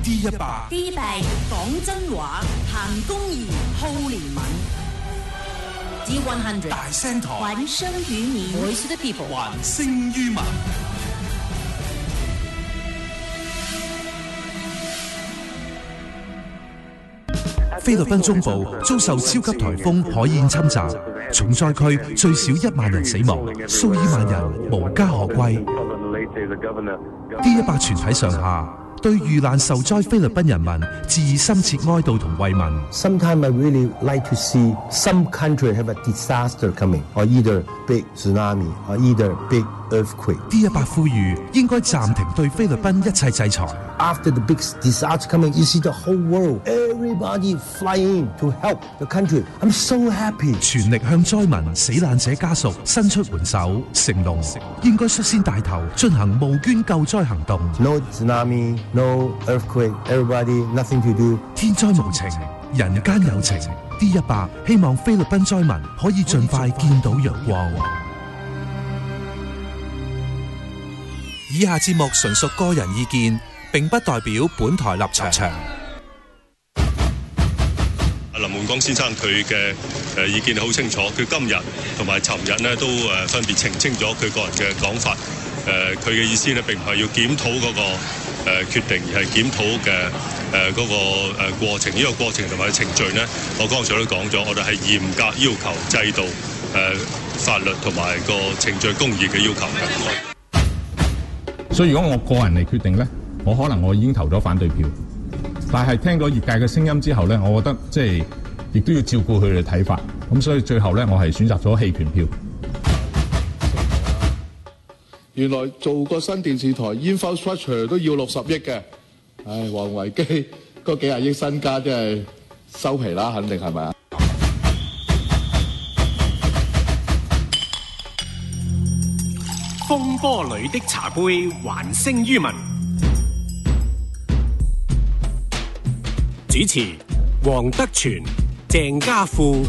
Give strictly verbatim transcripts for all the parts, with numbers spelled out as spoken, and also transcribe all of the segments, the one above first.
D 一百 D 一百講真話，行公義，好憐憫。D 一百大聲台， 還聲於民 ，Voice of the People， 還聲於民。菲律賓中部遭受超級颱風海燕侵襲，重災區最少一萬人死亡，數以萬人無家可歸。D 一百全體上下對遇難受災菲律賓人民致以深切哀悼同慰問。 Sometimes I really like to see some country have a disaster coming, or either big tsunami, or either big earthquake. D 一百呼籲應該暫停對菲律賓一切制裁。 After the big disaster coming, you see the whole world, everybody flying to help the country. I'm so happy. 全力向災民、死難者家屬伸出援手，承諾應該率先帶頭進行募捐救災行動。 No tsunami, no earthquake, everybody, nothing to do. 天災無情，人間有情。D 一百希望菲律賓災民可以盡快見到陽光。以下節目純屬個人意見，並不代表本台立場。 林煥光先生佢嘅誒意見好清楚，佢今日同埋尋日呢都誒分別澄清咗佢個人嘅講法。誒佢嘅意思呢並唔係要檢討嗰個誒決定，而係檢討嘅誒嗰個誒過程。呢個過程同埋程序呢，我剛才都講咗，我哋係嚴格要求制度、誒法律同埋個程序公義嘅要求嘅。 所以如果我個人嚟決定呢，我可能我已經投咗反對票，但係聽咗業界嘅聲音之後呢，我覺得即係亦都要照顧佢哋嘅睇法，咁所以最後呢，我係選擇咗棄權票。 原來做個新電視台 infrastructure 都要六十億嘅，唉，王維基嗰幾廿億身家真係收皮啦，肯定係咪啊？ 風波裏的茶杯，還聲於民。主持黃德全、鄭家富。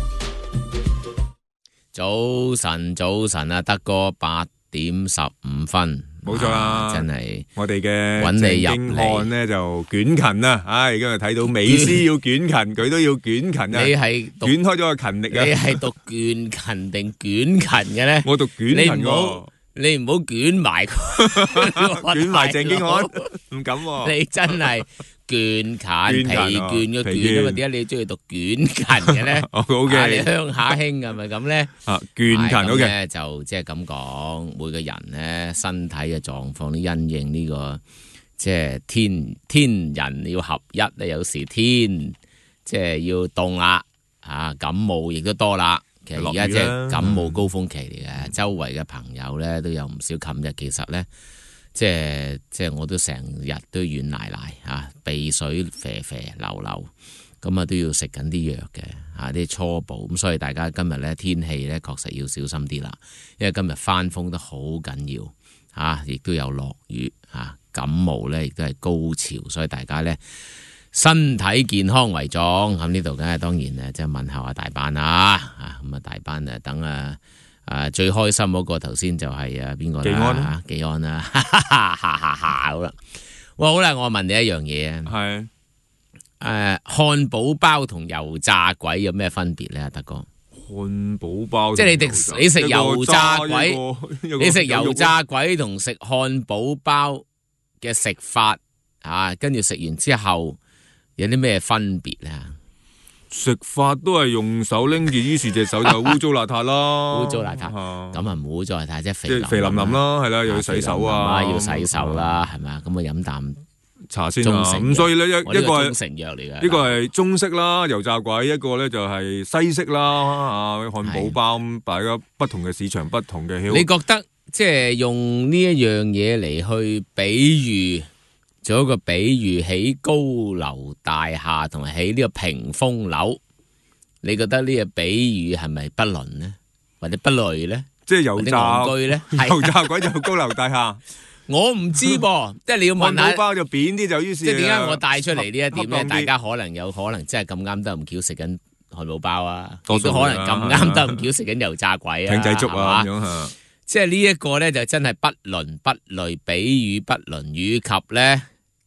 早晨，早晨啊，德哥八點十五分， 冇錯啦， 真係我哋嘅揾你入嚟咧就捲勤啦，唉，今日睇到美斯要捲勤，佢都要捲勤啊！ 你係捲開咗個勤力啊！ 你係讀捲勤定捲勤嘅咧？ 我讀捲勤喎。 你唔好捲埋， 捲埋鄭經翰，唔敢喎。 你真係倦勤疲倦嘅倦啊嘛？點解你中意讀捲勤嘅咧？ 好嘅， 你鄉下興係咪咁咧？ 啊，倦勤好嘅， 就即係咁講，每個人咧身體嘅狀況都因應呢個即係天天人要合一咧，有時天即係要凍啦，啊感冒亦都多啦。其實而家即係感冒高峰期嚟嘅，嗯、周圍嘅朋友咧都有唔少。琴日其實咧，即係即係我都成日都軟賴賴嚇，鼻水啡啡流流，咁啊都要食緊啲藥嘅嚇，啲初步咁，所以大家今日咧天氣咧確實要小心啲啦，因為今日翻風得好緊要嚇，亦都有落雨嚇，感冒咧亦都係高潮，所以大家咧，身體健康為重，咁呢度梗係當然誒，即係問候下大班啦，啊咁啊大班誒等啊啊最開心嗰個頭先就係啊邊個啦？技安啦，技安啦，哈哈哈哈哈好啦，哇好啦，我問你一樣嘢啊，係誒漢堡包同油炸鬼有咩分別咧？德哥， 漢堡包即係你食你食油炸鬼，你食油炸鬼同食漢堡包嘅食法啊，跟住食完之後。有啲咩分別咧？ 食法都係用手拎住，於是隻手就污糟邋遢啦， 污糟邋遢，咁啊唔好污糟邋遢，即係肥即係肥淋淋啦，係啦，又要洗手啊， 要洗手啦，係咪啊？咁啊飲啖茶先啊。咁所以咧一一個係中成藥嚟嘅， 呢個係中式啦，油炸鬼；一個咧就係西式啦，啊漢堡包，大家不同嘅市場，不同嘅。 你覺得即係用呢一樣嘢嚟去比喻？做一個比喻，起高樓大廈同埋起呢個屏風樓，你覺得呢個比喻係咪不倫呢？或者不類呢？ 即係油炸居呢？ 油炸鬼就高樓大廈， 我唔知噃，即係你要問下。 漢堡包就扁啲，就於是即係點解我帶出嚟呢一點咧？大家可能有可能真係咁啱得唔巧食緊漢堡包啊，亦都可能咁啱得唔巧食緊油炸鬼啊， 艇仔粥啊咁樣嚇。即係呢一個咧就真係不倫不類，比喻不倫，以及咧。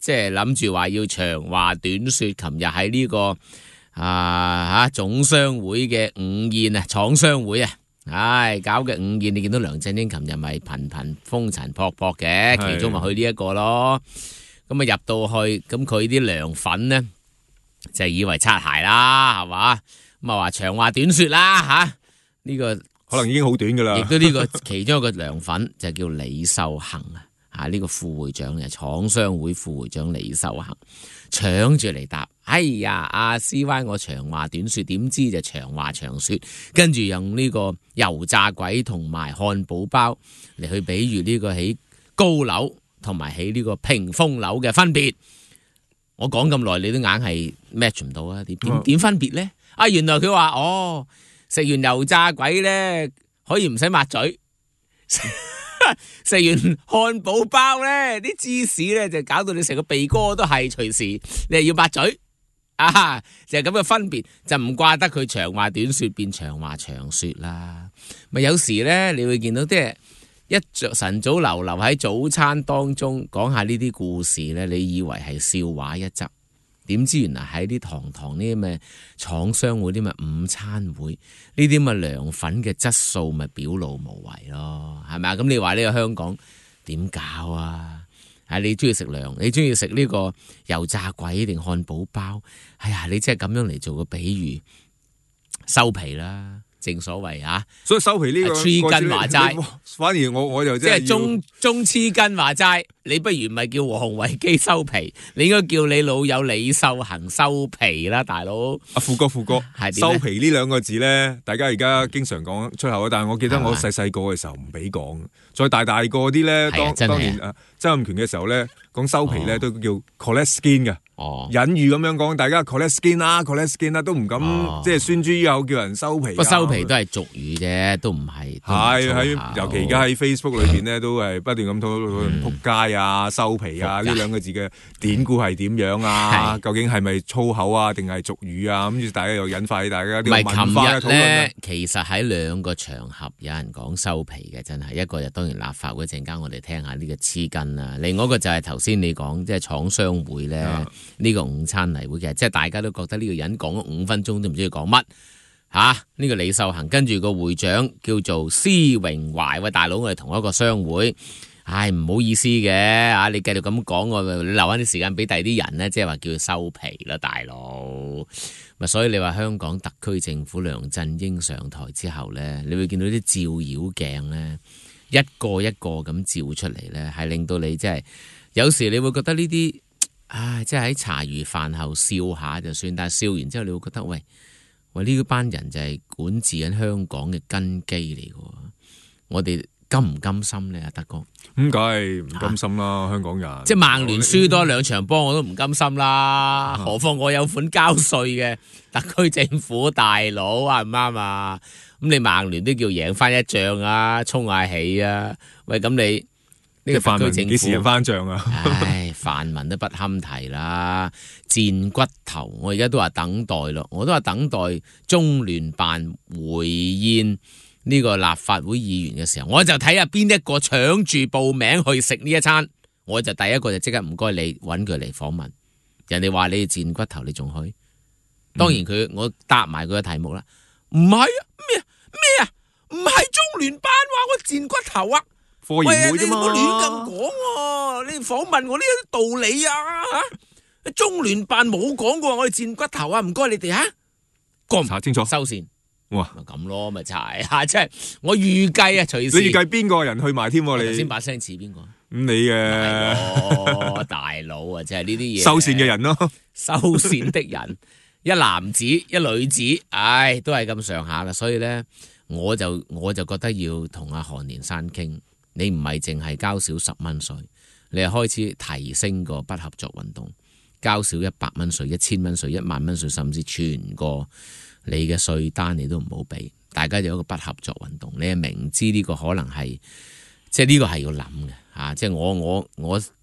即係諗住話要長話短說，琴日喺呢個啊吓總商會嘅午宴啊，廠商會啊，唉搞嘅午宴，你見到梁振英琴日咪頻頻風塵僕僕嘅，其中咪去呢一個咯。咁啊入到去，咁佢啲涼粉呢，就以為擦鞋啦，係嘛？咁啊話長話短說啦吓，呢、這個可能已經好短噶啦。 亦都呢個其中一個涼粉就叫李秀恒啊，啊呢、這個副會長嘅廠商會副會長李秀恒搶住嚟答，哎呀阿 C Y 我長話短說，點知就長話長說，跟住用呢個油炸鬼同埋漢堡包嚟去比喻呢個起高樓同埋起呢個屏風樓嘅分別。我講咁耐，你都硬係 match 唔到啊？點點點分別咧？啊，原來佢話哦，食完油炸鬼咧可以唔使抹嘴，食完漢堡包咧啲芝士咧就搞到你成個鼻哥都係，隨時你係要抹嘴啊！就係咁嘅分別，就唔怪得佢長話短說變長話長說啦。咪有時咧，你會見到即係一着晨早流流喺早餐當中講下呢啲故事咧，你以為係笑話一則，點知原來喺啲堂堂呢啲咩廠商會啲咩午餐會呢啲咁嘅涼粉嘅質素咪表露無遺咯，係咪啊？咁你話呢個香港點搞啊？係你中意食涼，你中意食呢個油炸鬼定漢堡包？哎呀，你真係咁樣嚟做個比喻，收皮啦！正所謂啊， 所以收皮呢個黐筋話齋， 反而我我就即係中中黐筋話齋，你不如唔係叫黃維基收皮，你應該叫你老友李秀恒收皮啦，大佬。 阿富哥，富哥，收皮呢兩個字咧，大家而家經常講出口，但係我記得我細細個嘅時候唔俾講，再大大個啲咧，當當年誒曾蔭權嘅時候咧，講收皮咧都叫 collect skin 嘅。哦，隱喻咁樣講，大家 collect skin 啦 ，collect skin 啦，都唔敢、哦、即係宣諸於口叫人收皮。不收皮都係俗語啫，都唔係。係喺尤其而家喺 Facebook 裏邊咧，都係不斷咁討論撲街啊、收皮啊呢兩個字嘅典故係點樣啊？究竟係咪粗口啊，定係俗語啊？咁大家又引發起大家啲文化嘅討論咧。 其實喺兩個場合有人講收皮嘅，真係一個就當然立法會陣間我哋聽下呢個黐筋啦，另外一個就係頭先你講即係廠商會咧。嗯呢個午餐例會嘅，即係大家都覺得呢個人講咗五分鐘都唔知佢講乜吓。呢個李秀恒跟住個會長叫做施榮懷，喂大佬，我哋同一個商會，唉唔好意思嘅啊，你繼續咁講，我你留翻啲時間俾第啲人呢，即係話叫佢收皮啦，大佬。咪所以你話香港特區政府梁振英上台之後呢，你會見到啲照妖鏡呢，一個一個咁照出嚟呢，係令到你即係有時你會覺得呢啲。唉，即係喺茶餘飯後笑下就算，但係笑完之後你會覺得喂喂呢班人就係管治緊香港嘅根基嚟嘅，我哋甘唔甘心呢？阿德哥， 咁梗係唔甘心啦，啊、香港人。 即係曼聯輸多兩場波我都唔甘心啦，啊、何況我有款交稅嘅特區政府大佬啱唔啱啊？咁你曼聯都叫贏翻一仗啊，衝下起啊！喂，咁你？呢個特區政府幾時人翻帳啊？ 唉，泛民都不堪提啦，賤骨頭！我而家都話等待咯，我都話等待中聯辦回應呢個立法會議員嘅時候，我就睇下邊一個搶住報名去食呢一餐，我就第一個就即刻唔該你揾佢嚟訪問。人哋話你賤骨頭，你仲去？當然佢我答埋佢嘅題目啦，唔係啊咩咩啊，唔係中聯辦話我賤骨頭啊！ 喂，你唔好亂咁講喎！你訪問我呢啲道理啊嚇！中聯辦冇講過我哋賤骨頭啊！唔該你哋嚇， 查清楚收線。 哇， 咪咁咯，咪查下，即係我預計啊，隨時你預計邊個人去埋添？你先把聲似邊個？ 咁你嘅哦，大佬啊，即係呢啲嘢收線嘅人咯， 收線的人，一男子一女子，唉，都係咁上下啦。所以咧，我就我就覺得要同阿韓連山傾。你唔係淨係交少十蚊稅，你係開始提升個不合作運動，交少一百蚊稅、一千蚊稅、一萬蚊稅，甚至全個你嘅稅單你都唔好俾。大家有一個不合作運動，你係明知呢個可能係，即係呢個係要諗嘅嚇。即係我我我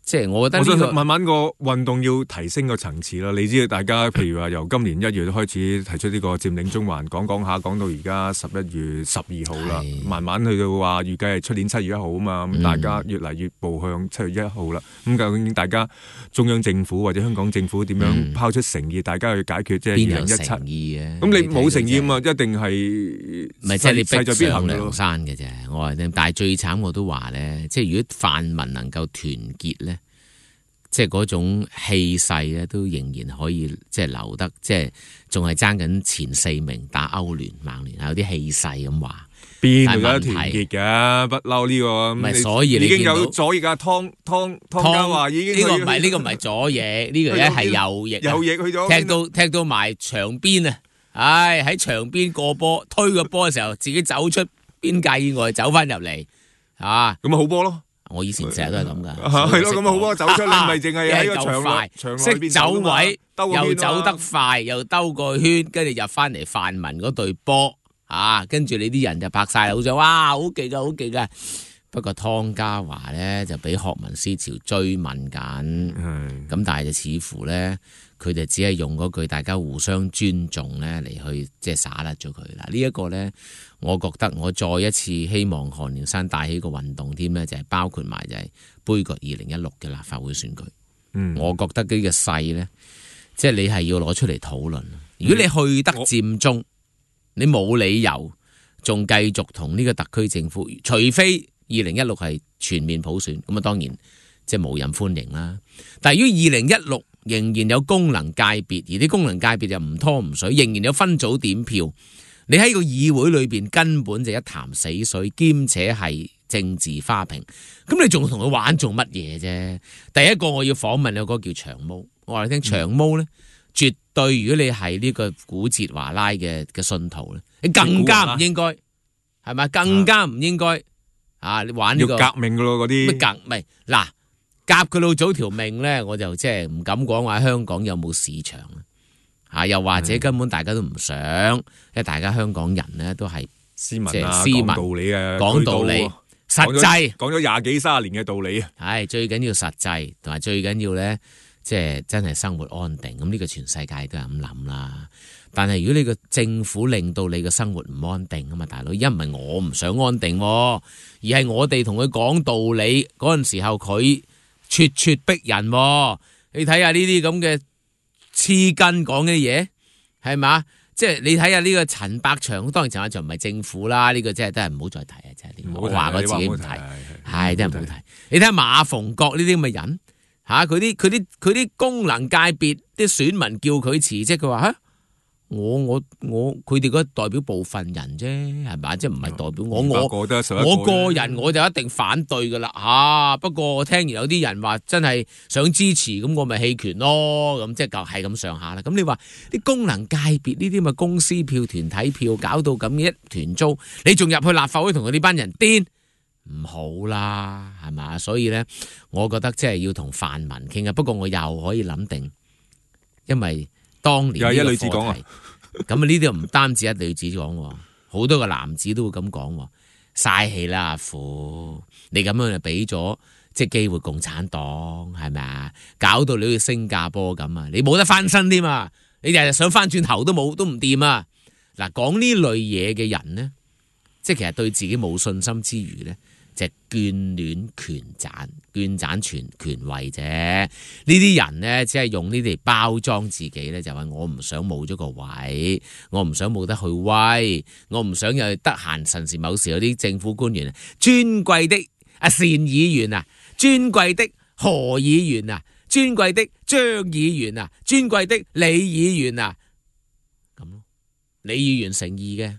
即係我覺得我相呢個信慢慢個運動要提升個層次啦。你知道大家譬如話由今年一月開始提出呢個佔領中環，講講下講到而家十一月十二號啦，慢慢去到話預計係出年七月一號啊嘛，咁、嗯、大家越嚟越步向七月一號啦。咁究竟大家中央政府或者香港政府點樣拋出誠意，嗯、大家去解決即係二零一七？ 誠意嘅， 咁你冇誠意啊嘛，一定係唔係即係你逼上梁山嘅啫。我話你，但係最慘我都話咧，即係如果泛民能夠團結咧。即係嗰種氣勢咧，都仍然可以即係留得，即係仲係爭緊前四名打歐聯、曼聯，有啲氣勢咁話。 邊度有得團結㗎？不嬲呢個。 唔係，所以你已經有左翼啊，湯湯湯家驊已經呢個唔係呢個唔係左翼，呢個咧係右翼。 右翼去咗踢到踢到埋牆邊啊！唉，喺牆邊過波，推個波嘅時候，自己走出邊界以外，走翻入嚟啊！ 咁咪好波咯〜 我以前成日都係咁噶， 係咯，咁啊好啊，走出你咪淨係喺個場快， 場識走位，又走得快， 啊、 又兜個圈，跟住入翻嚟泛民嗰隊波，啊，跟住你啲人就拍晒手掌，哇，好勁啊，好勁啊！不過湯家驊咧就俾學民思潮追問緊，咁但係就似乎咧，佢哋只係用嗰句大家互相尊重咧嚟去即係灑甩咗佢啦。呢一個咧，我覺得我再一次希望韓連山帶起個運動添咧，就係、是、包括埋就係杯葛二零一六嘅立法會選舉。嗯，我覺得呢個勢咧，即係你係要攞出嚟討論。如果你去得佔中，嗯、你冇理由仲繼續同呢個特區政府，除非二零一六係全面普選，咁啊當然即係無任歡迎啦。但係如果二零一六仍然有功能界別，而啲功能界別就唔拖唔水，仍然有分組點票，你喺個議會裏邊根本就一潭死水，兼且係政治花瓶，咁你仲同佢玩做乜嘢啫？第一個我要訪問有個叫長毛，我話你聽長毛咧，絕對如果你係呢個古哲華拉嘅嘅信徒咧，你更加唔應該係咪？更加唔應該。啊！你玩呢、這個要革命噶咯，嗰啲咩革命？嗱，夾佢老早條命咧，我就即係唔敢講話香港有冇市場啊！又或者根本大家都唔想，因為大家香港人咧都係斯文啊， 斯文講道理啊， 講道理，實際講咗廿幾卅年嘅道理啊！ 係最緊要實際，同埋最緊要咧，即係真係生活安定。咁呢個全世界都係咁諗啦。但係如果你個政府令到你個生活唔安定啊嘛，大佬，因唔係我唔想安定，而係我哋同佢講道理嗰陣時候，佢咄咄逼人。你睇下呢啲咁嘅黐筋講嘅嘢，係嘛？即係你睇下呢個陳百祥，當然陳百祥唔係政府啦，呢、這個真係都係唔好再提啊！真係，我話我自己唔提，係真係唔好提。你睇下馬逢國呢啲咁嘅人，吓佢啲佢啲佢啲功能界別啲選民叫佢辭職，佢話吓。我我我佢哋嗰代表部分人啫，係咪？即係唔係代表我我我個人我就一定反對噶啦吓。不過我聽完有啲人話真係想支持，咁我咪棄權咯。咁即係就係咁上下啦。咁你話啲功能界別呢啲咪公司票、團體票搞到咁嘅一團糟，你仲入去立法會同佢呢班人癲，唔好啦，係嘛？所以咧，我覺得即係要同泛民傾啊。不過我又可以諗定，因為。當年呢個課題，咁啊呢啲唔單止一女子講，好多個男子都會咁講，嘥氣啦阿父，你咁樣就俾咗即係機會共產黨係咪啊？搞到你好似新加坡咁啊，你冇得翻身添啊！你日日想翻轉頭都冇，都唔掂啊！嗱，講呢類嘢嘅人呢，即係其實對自己冇信心之餘呢。就係眷戀權賺，眷賺權權位啫。呢啲人呢，只係用呢啲嚟包裝自己呢，就話我唔想冇咗個位，我唔想冇得去威，我唔想又得閒神時某時有啲政府官員啊，尊貴的阿單議員啊，尊貴的何議員啊，尊貴的張議員啊，尊貴的李議員啊，咁咯，李議員誠意嘅。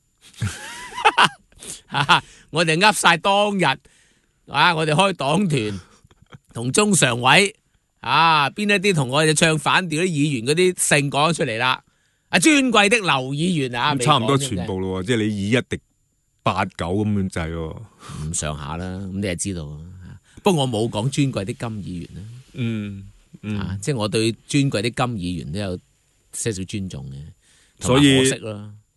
我哋噏晒當日啊，我哋開黨團同中常委啊，邊一啲同我哋唱反調啲議員嗰啲姓講出嚟啦。啊，尊貴的劉議員啊， 差唔多全部咯，即係你以一敵八九咁樣制喎， 咁上下啦。咁你就知道。不過我冇講尊貴的金議員啦。 嗯嗯， 啊，即係我對尊貴的金議員都有些少尊重嘅， 所以可惜啦。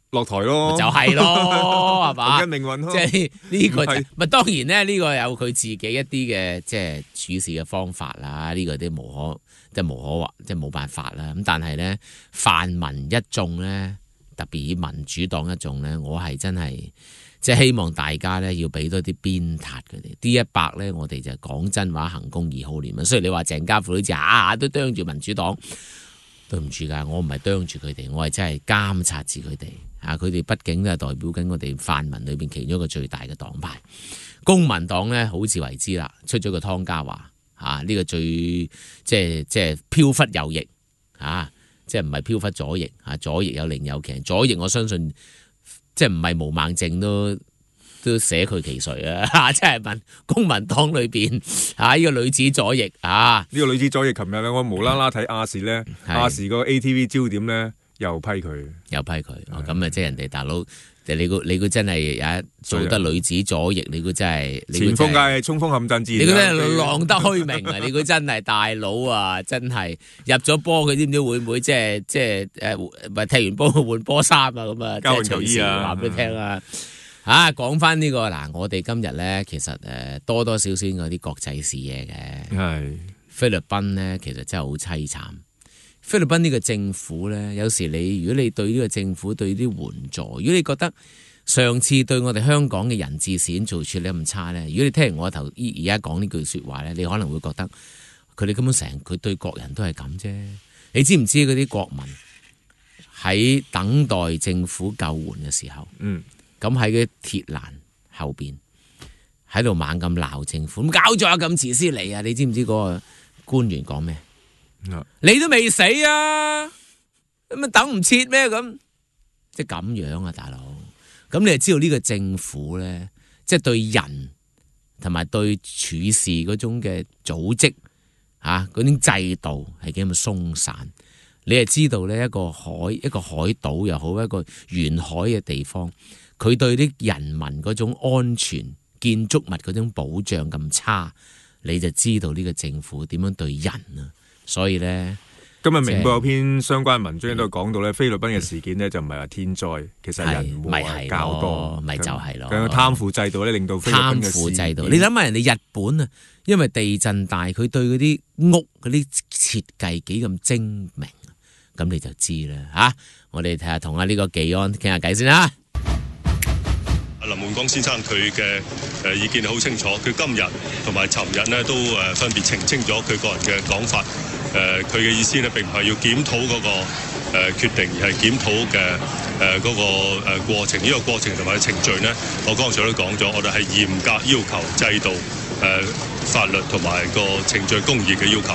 落台咯， 就係咯，係嘛？ 同一命運咯， 即係呢個係咪當然咧，呢個有佢自己一啲嘅即係處事嘅方法啦。呢個啲無可即係無可話，即係冇辦法啦。咁但係咧，泛民一眾咧，特別以民主黨一眾咧，我係真係即係希望大家咧要俾多啲鞭撻佢哋。D 一百咧，我哋就講真話，行公義，好廉。雖然你話鄭家富好似下下都啄住民主黨，對唔住㗎，我唔係啄住佢哋，我係真係監察住佢哋。啊！佢哋畢竟都係代表緊我哋泛民裏邊其中一個最大嘅黨派，公民黨咧好自為之啦，出咗個湯家驊啊！呢、這個最即係即係飄忽右翼啊！即係唔係飄忽左翼啊？左翼有另有其，左翼我相信即係唔係毛孟靜都都捨佢其誰啊！即係問公民黨裏邊啊，呢、這個女子左翼啊， 呢個女子左翼，琴日咧我無啦啦睇亞視咧，亞視個 A T V 焦點咧。又批佢， 又批佢，咁啊！即係人哋大佬，你估你估真係有做得女子左翼，你估真係前鋒界衝鋒陷陣之， 你估真係浪得虛名啊！你估真係大佬啊！真係入咗波，佢知唔知會唔會即係即係誒？唔係踢完波換波衫啊！咁啊， 交換球衣啊！ 話俾你聽啊！啊，講翻呢個嗱，我哋今日咧，其實誒多多少少有啲國際視野嘅， 係菲律賓咧，其實真係好凄慘。菲律賓呢個政府呢，有時你如果你對呢個政府對啲援助，如果你覺得上次對我哋香港嘅人質事件做處理咁差呢，如果你聽完我頭而家講呢句說話呢，你可能會覺得佢哋根本成佢對國人都係咁啫。你知唔知嗰啲國民喺等待政府救援嘅時候，嗯，咁喺嗰啲鐵欄後邊喺度猛咁鬧政府，咁搞咗咁遲先嚟啊！你知唔知嗰個官員講咩？你都未死啊，咁啊等唔切咩咁？即係咁樣啊，大佬。咁你就知道呢個政府咧，即係對人同埋對處事嗰種嘅組織啊，嗰種制度係幾咁鬆散。你係知道咧，一個海一個海島又好，一個沿海嘅地方，佢對啲人民嗰種安全建築物嗰種保障咁差，你就知道呢個政府點樣對人啊。所以咧， 今日明報有篇相關文章都講到咧，菲律賓嘅事件咧就唔係話天災，其實係人禍較多， 咪就係咯。 佢貪腐制度咧，令到菲律賓嘅貪腐制度。你諗下人哋日本啊，因為地震大，佢對嗰啲屋嗰啲設計幾咁精明，咁你就知啦嚇、啊。我哋睇下同阿呢個技安傾下偈先啦。 林煥光先生佢嘅誒意見好清楚，佢今日同埋尋日呢都誒分別澄清咗佢個人嘅講法。誒佢嘅意思呢並唔係要檢討嗰個誒決定，而係檢討嘅誒嗰個誒過程。呢個過程同埋程序呢，我剛才都講咗，我哋係嚴格要求制度、誒法律同埋個程序公義嘅要求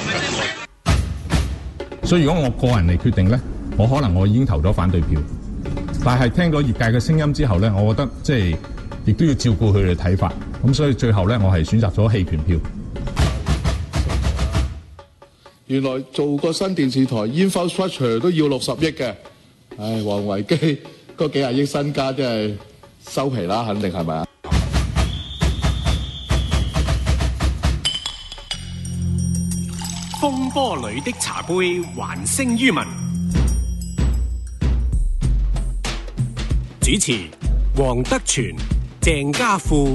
嘅。 所以如果我個人嚟決定呢，我可能我已經投咗反對票。但係聽咗業界嘅聲音之後咧，我覺得即係亦都要照顧佢哋嘅睇法，咁所以最後咧，我係選擇咗棄權票。 原來做個新電視台 infrastructure 都要六十億嘅，唉，王維基嗰幾廿億身家真係收皮啦，肯定係咪啊？ 風波裏的茶杯還聲於民。主持黃德全、鄭家富。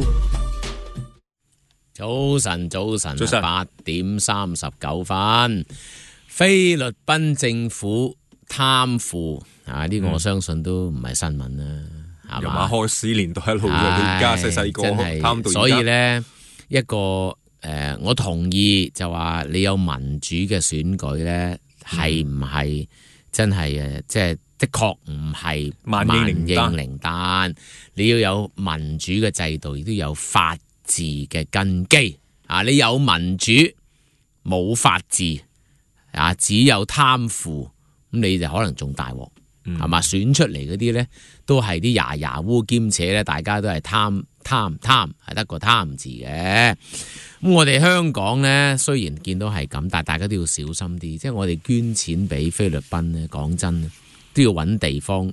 早晨，早晨，早晨，八點三十九分。菲律賓政府貪腐啊！呢、這個我相信都唔係新聞啦，係、嗯、 嘛？由開始年代一路到而家細細個貪到而家。 所以咧，一個誒、呃，我同意就話你有民主嘅選舉咧，係唔係真係誒？即係。的確唔係萬應靈丹，你要有民主嘅制度，亦都有法治嘅根基。啊，你有民主冇法治，啊，只有貪腐，咁你就可能仲大鑊，係嘛？選出嚟嗰啲咧，都係啲牙牙烏兼且咧，大家都係貪貪貪，係得個貪字嘅。咁我哋香港咧，雖然見到係咁，但係大家都要小心啲。即係我哋捐錢俾菲律賓咧，講真。都要揾地方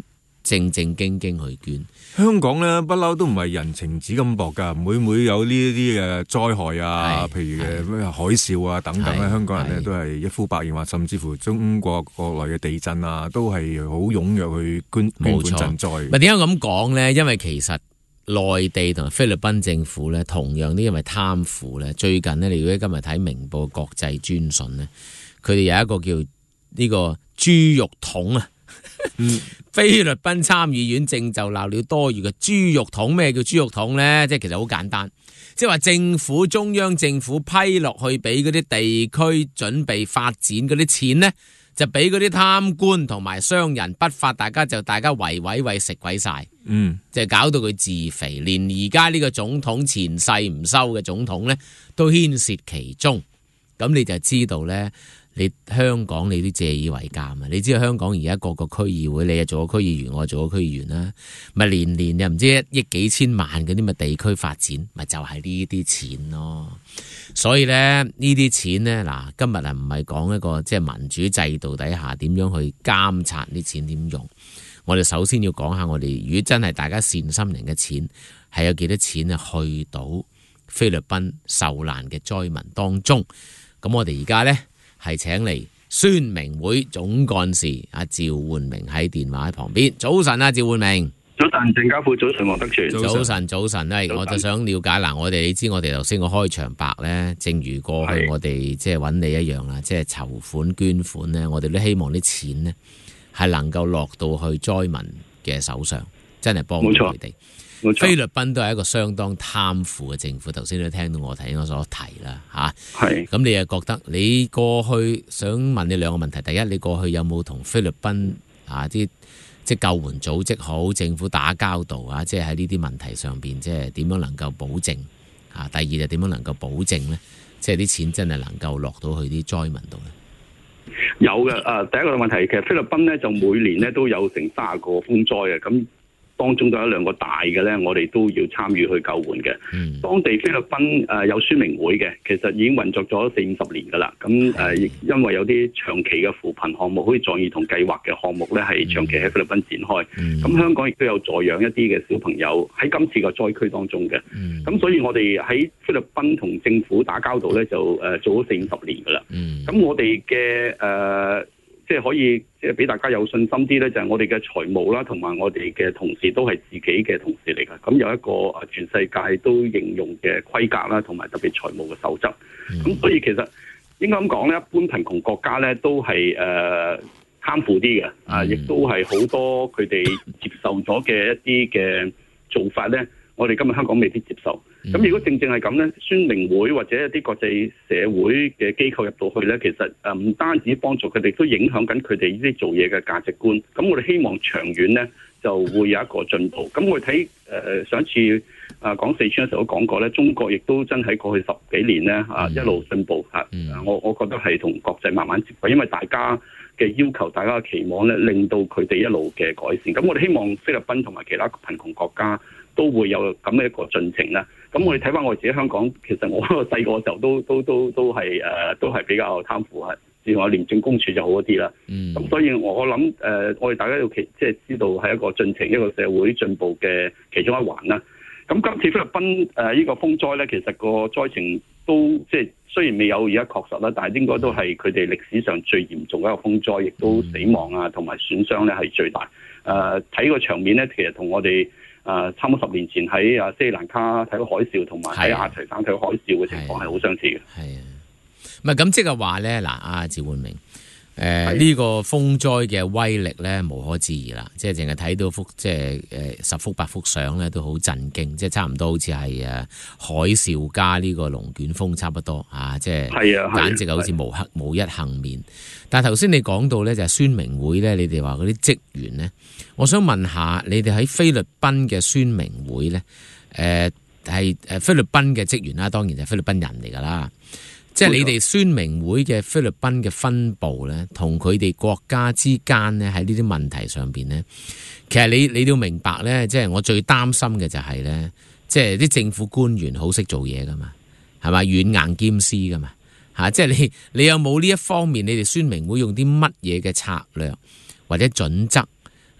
正正經經去捐。 香港咧不嬲都唔係人情紙咁薄㗎，每每有呢啲嘅災害啊，譬如誒咩海嘯啊等等咧，香港人咧都係一呼百應，或甚至乎中國國內嘅地震啊，都係好踴躍去捐捐款賑災。 咪點解咁講咧？因為其實內地同埋菲律賓政府咧，同樣都因為貪腐咧，最近咧，你如果今日睇明報國際專訊咧，佢哋有一個叫呢個豬肉桶啊。嗯、菲律賓參議院正就鬧了多餘嘅豬肉桶。咩叫豬肉桶呢？即係其實好簡單，即係話政府中央政府批落去俾嗰啲地區準備發展嗰啲錢呢，就俾嗰啲貪官同埋商人不法，大家就大家圍圍圍食鬼晒，嗯，就搞到佢自肥，連而家呢個總統前世唔收嘅總統呢，都牽涉其中。咁你就知道呢。你香港你都借以為鑑啊！你知道香港而家個個區議會，你又做個區議員，我做個區議員啦，咪年年又唔知一億幾千萬嗰啲咪地區發展，咪就係呢啲錢咯。所以咧呢啲錢咧，嗱今日啊唔係講一個即係民主制度底下點樣去監察啲錢點用。我哋首先要講下我哋如果真係大家善心人嘅錢係有幾多錢啊去到菲律賓受難嘅災民當中。咁我哋而家咧。係請嚟宣明會總幹事阿趙煥明喺電話喺旁邊。早晨啊，趙煥明。 早晨，鄭家富。早晨，黃德全。 早晨，早晨咧，我就想了解嗱，我哋你知我哋頭先個開場白咧，正如過去我哋即係揾你一樣啦，即係籌款捐款咧，我哋都希望啲錢呢係能夠落到去災民嘅手上，真係幫到佢哋。菲律賓都係一個相當貪腐嘅政府，頭先都聽到我睇我所提啦，吓。係。咁你又覺得你過去想問你兩個問題？第一，你過去有冇同菲律賓啊啲即係救援組織好政府打交道啊？即係喺呢啲問題上邊，即係點樣能夠保證啊？第二就點樣能夠保證咧？即係啲錢真係能夠落到去啲災民度咧？ 有嘅，誒，第一個問題，其實菲律賓咧就每年咧都有成卅個風災嘅，咁。當中都有一兩個大嘅咧，我哋都要參與去救援嘅。嗯、當地菲律賓誒有宣明會嘅，其實已經運作咗四五十年噶啦。咁誒、呃，因為有啲長期嘅扶貧項目，好似壯兒童計劃嘅項目咧，係長期喺菲律賓展開。咁、嗯、香港亦都有助養一啲嘅小朋友喺今次個災區當中嘅。咁、嗯、所以我哋喺菲律賓同政府打交道咧，就誒做咗四五十年噶啦。咁、嗯、我哋嘅誒。呃即係可以，即係俾大家有信心啲咧，就係、是、我哋嘅財務啦，同埋我哋嘅同事都係自己嘅同事嚟㗎。咁有一個啊，全世界都應用嘅規格啦，同埋特別財務嘅守則。咁、嗯、所以其實應該咁講咧，一般貧窮國家咧都係誒貪腐啲嘅，啊、呃，亦都係好多佢哋接受咗嘅一啲嘅做法咧。我哋今日香港未必接受，咁如果正正係咁咧，宣明會或者一啲國際社會嘅機構入到去咧，其實誒唔單止幫助佢哋，都影響緊佢哋呢啲做嘢嘅價值觀。咁我哋希望長遠咧就會有一個進步。咁我哋睇誒上一次誒講四川嘅時候都講過咧，中國亦都真喺過去十幾年咧啊一路進步嚇。我我覺得係同國際慢慢接軌，因為大家嘅要求、大家嘅期望咧，令到佢哋一路嘅改善。咁我哋希望菲律賓同埋其他貧窮國家都會有咁嘅一個進程啦。咁我哋睇翻我哋自己香港，其實我細個嘅時候都都都都係誒、呃，都係比較貪腐啊。自從廉政公署就好一啲啦。咁、嗯、所以我諗誒、呃，我哋大家要其即係知道係一個進程，一個社會進步嘅其中一環啦。咁今次菲律賓誒呢、呃這個風災咧，其實個災情都即係雖然未有而家確實啦，但係應該都係佢哋歷史上最嚴重嘅一個風災，亦都死亡啊同埋損傷咧係最大。誒、呃、睇個場面咧，其實同我哋。誒、呃，差唔多十年前喺啊斯里蘭卡睇到海嘯，同埋喺阿齊省睇到海嘯嘅情況係好相似嘅。係啊，唔係咁即係話咧，嗱，阿趙煥明，誒、呃、呢、這個風災嘅威力咧無可置疑啦，即係淨係睇到幅即係誒十幅八幅相咧都好震驚，即係差唔多好似係誒海嘯加呢個龍捲風差不多啊，即係係啊，簡直係好似無黑無一幸免。但係頭先你講到咧就係宣明會咧，你哋話嗰啲職員咧。我想問下你哋喺菲律賓嘅宣明會咧，誒係誒菲律賓嘅職員啦，當然就係菲律賓人嚟噶啦。即係你哋宣明會嘅菲律賓嘅分部咧，同佢哋國家之間咧喺呢啲問題上邊咧，其實你你都明白咧，即係我最擔心嘅就係咧，即係啲政府官員好識做嘢噶嘛，係咪軟硬兼施噶嘛嚇？即係你你有冇呢一方面？你哋宣明會用啲乜嘢嘅策略或者準則？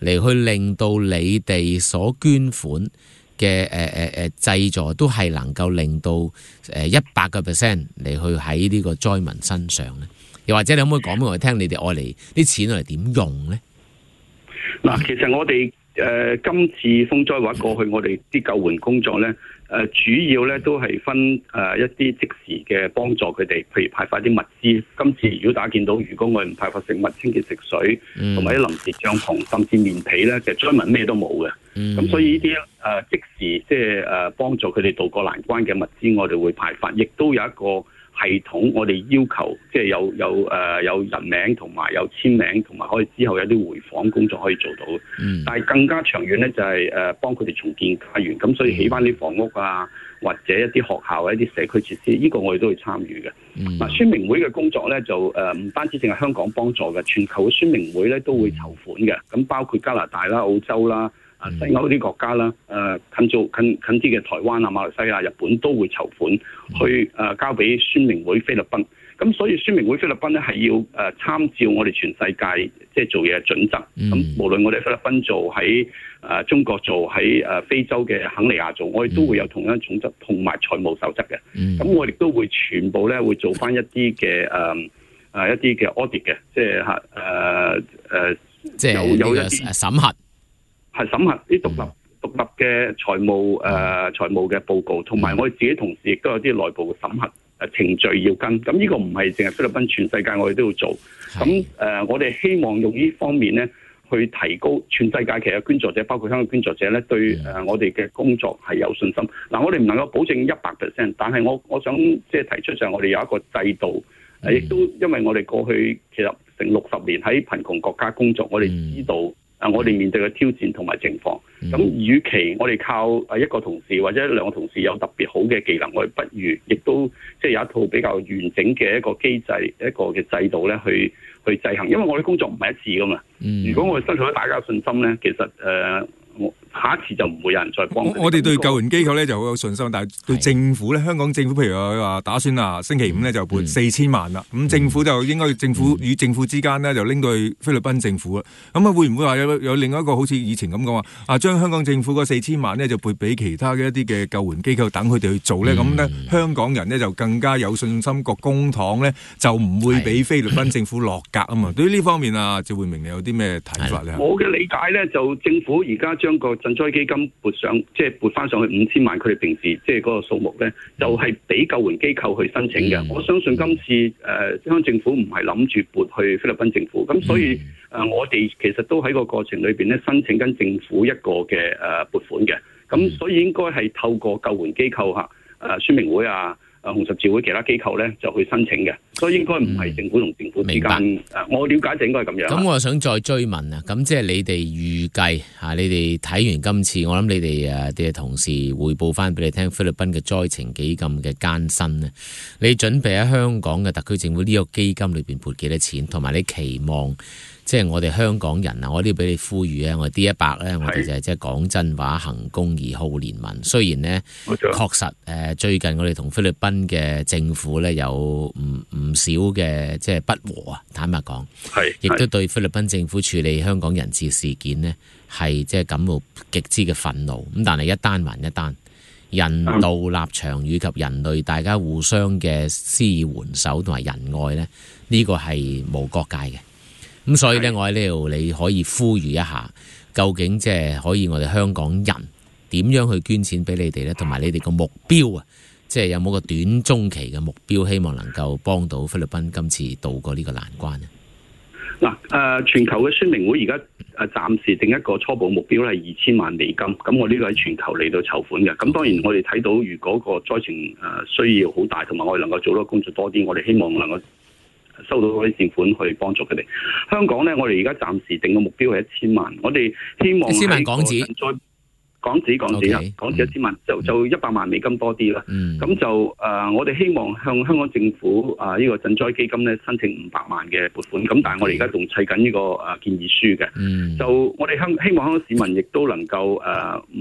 嚟去令到你哋所捐款嘅誒誒誒製助都係能夠令到誒一百個 percent 嚟去喺呢個災民身上咧？又或者你可唔可以講俾我哋聽，你哋愛嚟啲錢嚟點用咧？ 嗱，其實我哋誒、呃、今次風災或者過去我哋啲救援工作咧，誒、呃、主要咧都係分誒、呃、一啲即時嘅幫助佢哋，譬如派發啲物資。今次如果大家見到，如果我哋唔派發食物、清潔食水，同埋啲臨時帳篷，甚至棉被咧，其實災民咩都冇嘅。咁、嗯、所以呢啲誒即時即係誒幫助佢哋渡過難關嘅物資，我哋會派發，亦都有一個系統，我哋要求即係有有誒、呃、有人名同埋有簽名，同埋可以之後有啲回訪工作可以做到。嗯、但係更加長遠咧，就係、是、誒、呃、幫佢哋重建家園。咁所以起翻啲房屋啊，或者一啲學校、一啲社區設施，呢、這個我哋都會參與嘅。嗱、嗯，宣明會嘅工作咧就誒唔、呃、單止淨係香港幫助嘅，全球嘅宣明會咧都會籌款嘅。咁包括加拿大啦、澳洲啦。啊，西歐啲國家啦，誒、呃、近做近近啲嘅台灣啊、馬來西亞、日本都會籌款去誒、呃、交俾宣明會菲律賓。咁所以宣明會菲律賓咧係要誒、呃、參照我哋全世界即係做嘢嘅準則。咁、嗯、無論我哋菲律賓做喺誒、呃、中國做喺誒、呃、非洲嘅肯尼亞做，我哋都會有同樣準則同埋財務守則嘅。咁、嗯、我哋都會全部咧會做翻一啲嘅誒誒一啲嘅 audit 嘅，即係嚇誒誒，即係有有一啲審核。 係審核啲獨立獨立嘅財務誒、呃、財務嘅報告，同埋我哋自己同事亦都有啲內部嘅審核誒程序要跟。咁呢個唔係淨係菲律賓，全世界我哋都要做。咁誒、呃，我哋希望用呢方面咧，去提高全世界其實捐助者，包括香港捐助者咧，對誒、呃、我哋嘅工作係有信心。嗱、呃，我哋唔能夠保證一百 percent， 但係我我想即係提出上，我哋有一個制度，誒、呃，亦都因為我哋過去其實成六十年喺貧窮國家工作，我哋知道。嗯啊！我哋面對嘅挑戰同埋情況，咁、嗯、與其我哋靠誒一個同事或者兩個同事有特別好嘅技能，我哋不如亦都即係有一套比較完整嘅一個機制、一個嘅制度咧，去去制衡。因為我哋工作唔係一次噶嘛、嗯。如果我哋失去咗大家嘅信心咧，其實誒。呃我下一次就唔會有人再幫。 我哋對救援機構咧就好有信心，但係對政府咧，香港政府譬如話打算啊，星期五咧就撥四千萬啦。咁、嗯、政府就應該政府與政府之間咧就拎到去菲律賓政府啦。咁啊會唔會話有有另外一個好似以前咁講話啊，將香港政府嗰四千萬咧就撥俾其他嘅一啲嘅救援機構等佢哋去做咧？咁、嗯、咧香港人咧就更加有信心，個公帑咧就唔會俾菲律賓政府落格啊嘛。對於呢方面啊，趙煥明你有啲咩睇法咧？ 我嘅理解咧就政府而家將個賑災基金撥上，即係撥翻上去五千萬，佢哋平時即係嗰個數目咧，就係、是、俾救援機構去申請嘅、嗯。我相信今次誒香港政府唔係諗住撥去菲律賓政府，咁所以誒、嗯呃、我哋其實都喺個過程裏邊咧申請緊政府一個嘅誒撥款嘅，咁所以應該係透過救援機構嚇誒宣明會啊。誒紅十字會其他機構咧就去申請嘅，所以應該唔係政府同政府之間。誒、嗯，我了解就應該係咁樣。咁我想再追問啊，咁即係你哋預計嚇，你哋睇完今次，我諗你哋誒啲同事匯報翻俾你聽，菲律賓嘅災情幾咁嘅艱辛咧？你準備喺香港嘅特區政府呢個基金裏邊撥幾多錢，同埋你期望？即係我哋香港人啊，我都要俾你呼籲啊！我哋 D 一百咧，我哋就係即係講真話、行公義、好憐憫。雖然呢，確實誒、呃，最近我哋同菲律賓嘅政府咧有唔唔少嘅即係不和啊。坦白講，係亦都對菲律賓政府處理香港人質事件呢，係即係感到極之嘅憤怒。咁但係一單還一單，人道立場以及人類大家互相嘅施以援手同埋仁愛咧，呢、這個係無國界嘅。咁所以咧，我喺呢度你可以呼籲一下，究竟即係可以我哋香港人點樣去捐錢俾你哋咧？同埋你哋個目標啊，即係有冇個短中期嘅目標，希望能夠幫到菲律賓今次渡過呢個難關呢？ 嗱，誒，全球嘅宣明會而家誒暫時定一個初步目標係二千萬美金，咁我呢個喺全球嚟到籌款嘅。咁當然我哋睇到，如果個災情誒需要好大，同埋我哋能夠做到工作多啲，我哋希望能夠收到嗰啲善款去幫助佢哋。香港咧，我哋而家暫時定嘅目標係一千萬，我哋希望一千萬港紙，再港紙港紙啊，okay, 港紙一千萬，就就一百萬美金多啲啦。咁、嗯、就誒、呃，我哋希望向香港政府啊呢、呃這個賑災基金咧申請五百萬嘅撥款。咁但係我哋而家仲砌緊呢個誒建議書嘅、嗯。就我哋香希望香港市民亦都能夠誒唔。呃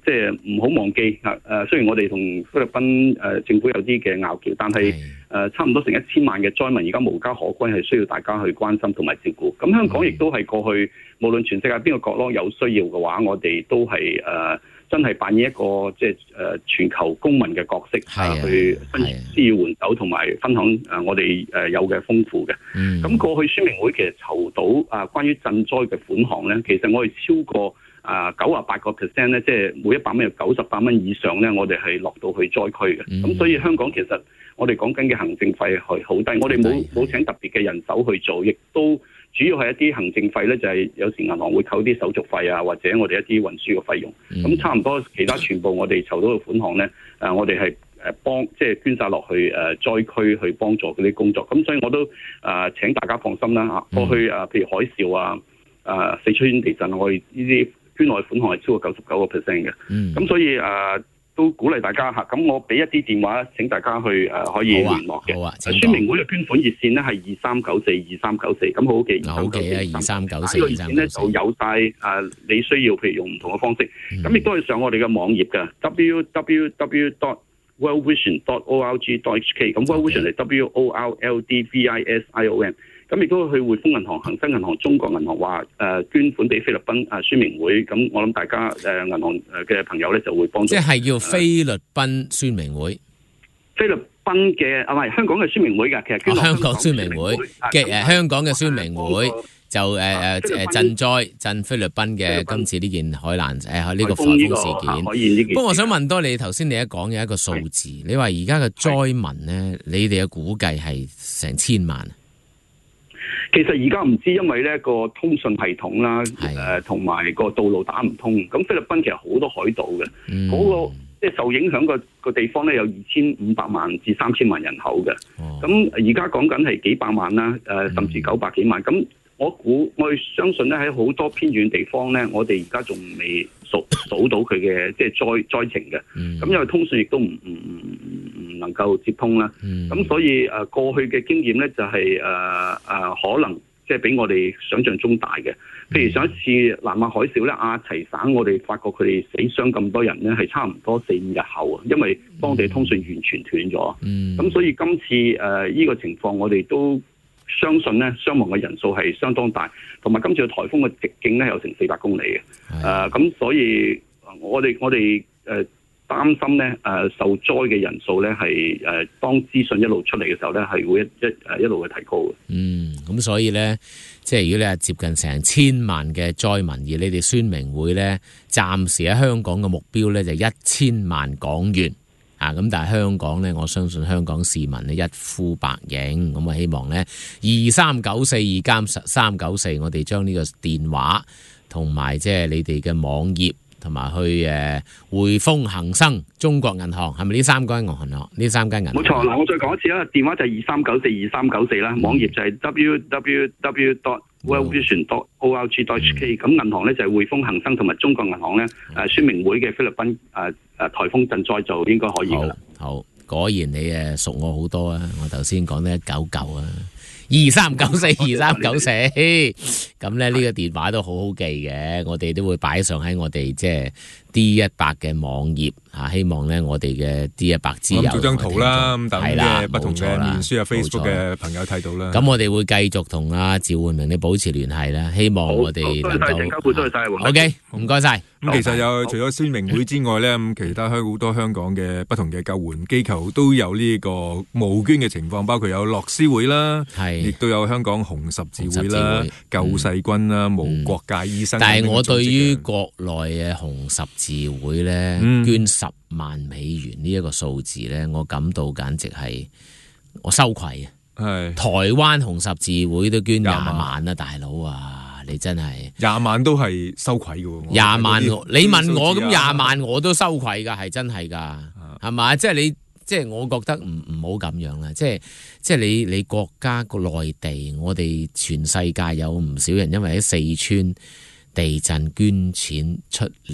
即係唔好忘記啊！誒，雖然我哋同菲律賓誒政府有啲嘅拗撬，但係誒差唔多成一千萬嘅災民而家無家可歸，係需要大家去關心同埋照顧。咁香港亦都係過去無論全世界邊個角落有需要嘅話，我哋都係誒、呃、真係扮演一個即係誒全球公民嘅角色，啊、去施予援手同埋分享誒我哋誒有嘅豐富嘅。咁、嗯、過去宣明會其實籌到啊關於賑災嘅款項咧，其實我哋超過啊九啊八個 percent 咧，即係每一百蚊有九十八蚊以上咧，我哋係落到去災區嘅。咁、嗯、所以香港其實我哋講緊嘅行政費係好低，我哋冇冇請特別嘅人手去做，亦都主要係一啲行政費咧，就係、是、有時銀行會扣啲手續費啊，或者我哋一啲運輸嘅費用。咁、嗯、差唔多其他全部我哋籌到嘅款項咧，誒我哋係誒幫即係捐晒落去誒災區去幫助嗰啲工作。咁所以我都誒、呃、請大家放心啦嚇。過去誒譬如海嘯啊、誒、呃、四川地震，我哋呢啲捐內款項係超過九十九個 percent 嘅，咁、嗯、所以誒、呃、都鼓勵大家嚇。咁我俾一啲電話請大家去誒、呃、可以聯絡嘅。好啊，宣明會嘅捐款熱線咧係二三九四二三九四，咁好記二三九四二三九四。呢個熱線咧就有晒誒、呃、你需要譬如用唔同嘅方式，咁亦都係上我哋嘅網頁嘅 w w w dot world vision dot org dot h k， 咁 World Vision 係 W O R L D V I S I O N。咁亦都去匯豐銀行、恒生銀行、中國銀行話誒、呃、捐款俾菲律賓啊宣明會，咁我諗大家誒、呃、銀行誒嘅朋友咧就會幫助。即係叫菲律賓宣明會，菲律賓嘅啊唔係香港嘅宣明會嘅，其實捐落香港宣明會嘅誒香港嘅宣明會就誒誒誒賑災賑菲律賓嘅今次呢件海難誒呢、呃這個颱風事件。不過、這個、我想問多你頭先你一講嘅一個數字，你話而家嘅災民咧，你哋嘅估計係成千萬。其實而家唔知，因為呢個通訊系統啦，誒同埋個道路打唔通。咁菲律賓其實好多海島嘅，嗰、嗯那個即係受影響個個地方咧有二千五百萬至三千萬人口嘅。咁而家講緊係幾百萬啦，誒、呃、甚至九百幾萬。咁我估我哋相信咧喺好多偏遠地方咧，我哋而家仲未數數到佢嘅即係災災情嘅。咁、嗯、因為通訊亦都唔唔唔唔能夠接通啦。咁、嗯、所以誒、呃、過去嘅經驗咧就係誒誒可能即係比我哋想象中大嘅。譬如上一次南亞海嘯咧，亞齊省我哋發覺佢哋死傷咁多人咧，係差唔多四五日後啊，因為當地通訊完全斷咗。咁、嗯、所以今次誒依、呃這個情況，我哋都相信咧傷亡嘅人數係相當大，同埋今次嘅颱風嘅直徑咧有成四百公里嘅。誒咁、呃、所以我哋我哋誒。呃擔心咧，誒、呃、受災嘅人數咧係誒當資訊一路出嚟嘅時候咧，係會一一誒一路去提高嘅。嗯，咁所以咧，即係如果你係接近成千萬嘅災民，而你哋宣明會咧，暫時喺香港嘅目標咧就一千萬港元啊。咁但係香港咧，我相信香港市民咧一呼百應，咁啊希望咧二三九四二監三九四，我哋將呢個電話同埋即係你哋嘅網頁。同埋去誒匯豐、恒生、中國銀行，係咪呢三間銀行？呢三間銀行冇錯。嗱，我再講一次啦，電話就係二三九四二三九四啦，網頁就係 w w w dot world vision dot org dot h k。咁銀行咧就係匯豐、恒生同埋中國銀行咧。誒宣明會嘅菲律賓誒誒颱風賑災就應該可以㗎啦。好，果然你誒熟我好多啊！我頭先講得一九九啊。二三九四二三九四，咁咧呢個電話都好好記嘅，我哋都會擺上喺我哋即係 D 一百嘅網頁嚇，希望咧我哋嘅 D 一百之友咁做張圖啦，咁等嘅不同嘅面書啊 Facebook 嘅朋友睇到啦。咁我哋會繼續同阿趙煥明你保持聯繫啦，希望我哋能夠 OK， 唔該晒。咁其實有除咗宣明會之外咧，咁其他香好多香港嘅不同嘅救援機構都有呢個募捐嘅情況，包括有樂施會啦，亦都有香港紅十字會啦、救世軍啦、無國界醫生。但係我對於國內嘅紅十字會咧捐十萬美元呢一個數字咧，我感到簡直係我羞愧啊！係台灣紅十字會都捐廿萬啊，大佬啊！你真係廿萬都係羞愧嘅喎，廿萬你問我咁廿萬我都羞愧㗎，係真係㗎，係嘛？即係你即係我覺得唔唔好咁樣啦，即係即係你你國家個內地，我哋全世界有唔少人因為喺四川地震捐錢出力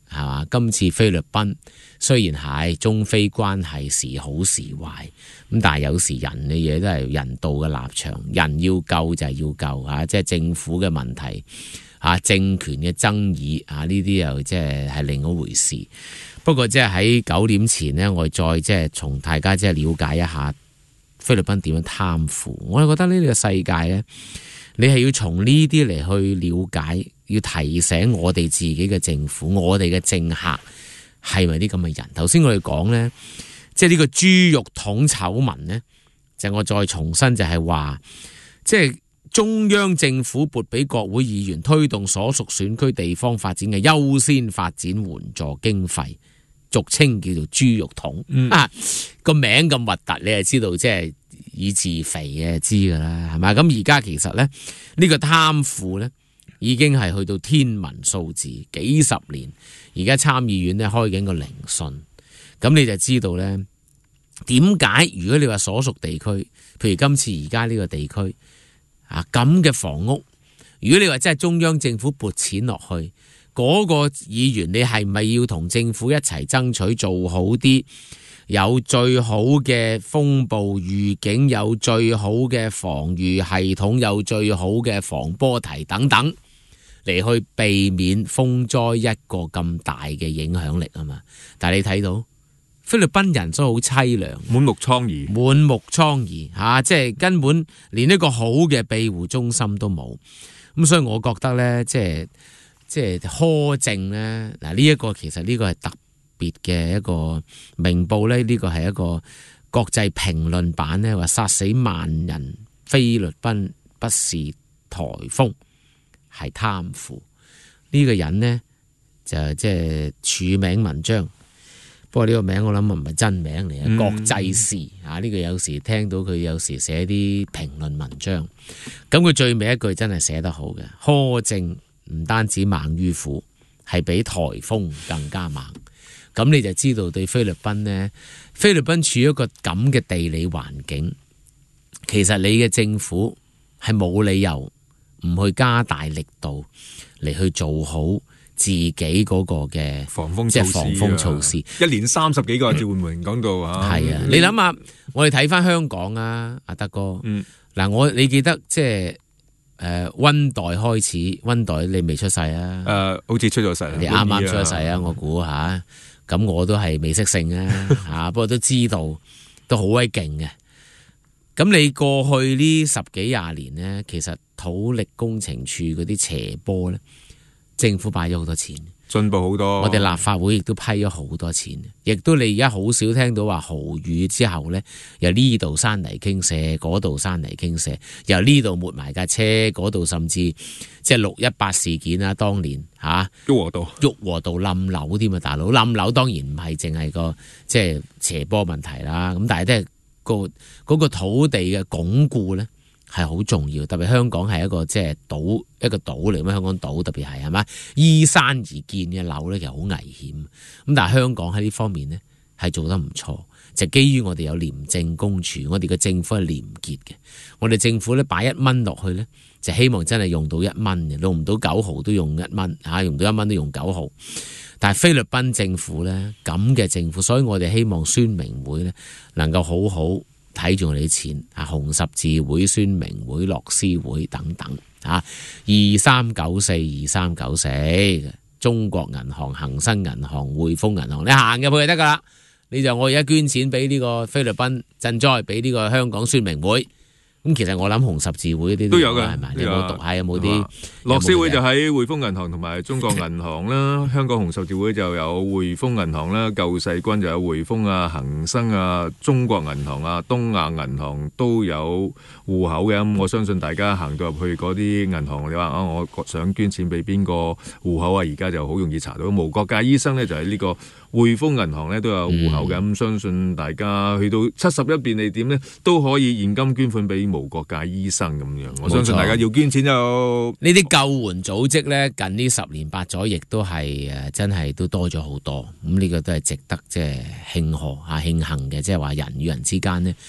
係嘛？今次菲律賓雖然係中菲關係時好時壞，咁但係有時人嘅嘢都係人道嘅立場，人要救就係要救嚇，即係政府嘅問題嚇，政權嘅爭議嚇，呢啲又即係係另一回事。不過即係喺九點前呢，我再即係從大家即係了解一下菲律賓點樣貪腐。我係覺得呢個世界呢，你係要從呢啲嚟去了解，要提醒我哋自己嘅政府，我哋嘅政客係咪啲咁嘅人？頭先我哋講呢，即係呢個豬肉桶醜聞呢，就我再重申就係話，即係中央政府撥俾國會議員推動所屬選區地方發展嘅優先發展援助經費，俗稱叫做豬肉桶。嗯、啊，個名咁核突，你係知道即係以自肥嘅知噶啦，係咪？咁而家其實咧，呢、呢個貪腐咧已經係去到天文數字，幾十年。而家參議院咧開緊個聆訊，咁你就知道咧點解？如果你話所屬地區，譬如今次而家呢個地區啊咁嘅房屋，如果你話真係中央政府撥錢落去，嗰、嗰個議員你係咪要同政府一齊爭取做好啲？有最好嘅風暴預警，有最好嘅防禦系統，有最好嘅防波堤等等，嚟去避免風災一個咁大嘅影響力啊嘛。但係你睇到菲律賓人都好凄涼， 滿目瘡痍， 滿目瘡痍嚇，即係根本連一個好嘅庇護中心都冇。咁所以我覺得呢，即係即係苛政呢。嗱，呢一個其實呢個係特別嘅一個明報呢，呢個係一個國際評論版呢，話殺死萬人菲律賓不是颱風，係貪腐。呢、這個人呢，就即係署名文章，不過呢個名我諗唔係真名嚟啊，嗯、國際事啊，呢、這個有時聽到佢有時寫啲評論文章，咁佢最尾一句真係寫得好嘅，苛政唔單止猛於虎，係比颱風更加猛。咁你就知道對菲律賓呢，菲律賓處於一個咁嘅地理環境，其實你嘅政府係冇理由唔去加大力度嚟去做好自己嗰個嘅防風即係防風措施。 一年三十幾個召喚員講到啊， 係啊，你諗下，我哋睇翻香港啊，阿德哥，嗯，嗱，我你記得即係誒溫代開始，溫代你未出世啊？誒、呃， 好似出咗世， 你啱啱出咗世啊？我估吓。咁我都係未識性啊，吓，不過都知道都好鬼勁嘅。咁你過去呢十幾廿年呢，其實土力工程處嗰啲斜坡呢，政府擺咗好多錢， 進步好多。 我哋立法會亦都批咗好多錢，亦都你而家好少聽到話豪雨之後呢，由呢度山泥傾瀉，嗰度山泥傾瀉，由呢度抹埋架車，嗰度甚至即係六一八事件啊，當年吓， 旭龢道， 旭龢道冧樓添啊，大佬冧樓當然唔係淨係個即係斜坡問題啦，咁但係都係個嗰個土地嘅鞏固呢係好重要，特別香港係一個即係島一個島嚟，咁香港島特別係係咪依山而建嘅樓呢，其實好危險。咁但係香港喺呢方面呢係做得唔錯，就基於我哋有廉政公署，我哋嘅政府係廉潔嘅，我哋政府呢擺一蚊落去呢，就希望真係用到一蚊嘅，用唔到九毫都用一蚊嚇，用唔到一蚊都用九毫。但係菲律賓政府呢，咁嘅政府，所以我哋希望宣明會呢能夠好好睇住我哋啲錢啊，紅十字會、宣明會、樂施會等等啊，二三九四二三九四，中國銀行、恒生銀行、匯豐銀行，你行入去就得噶啦。你就我而家捐錢俾呢個菲律賓賑災，俾呢個香港宣明會。咁其實我諗紅十字會啲都有嘅， 係咪？你有冇讀下有冇啲？ 樂施會就喺匯豐銀行同埋中國銀行啦，香港紅十字會就有匯豐銀行啦，救世軍就有匯豐啊、恒生啊、中國銀行啊、東亞銀行都有戶口嘅。咁我相信大家行到入去嗰啲銀行，你話啊，我想捐錢俾邊個戶口啊？而家就好容易查到。無國界醫生咧就喺呢個匯豐銀行咧都有戶口嘅。咁、嗯、相信大家去到七十一便利店咧都可以現金捐款俾無國界醫生咁樣。我相信大家要捐錢就呢啲救援組織咧，近呢十年八載亦都係誒真係都多咗好多。咁呢個都係值得即係慶賀啊慶幸嘅，即係話人與人之間呢，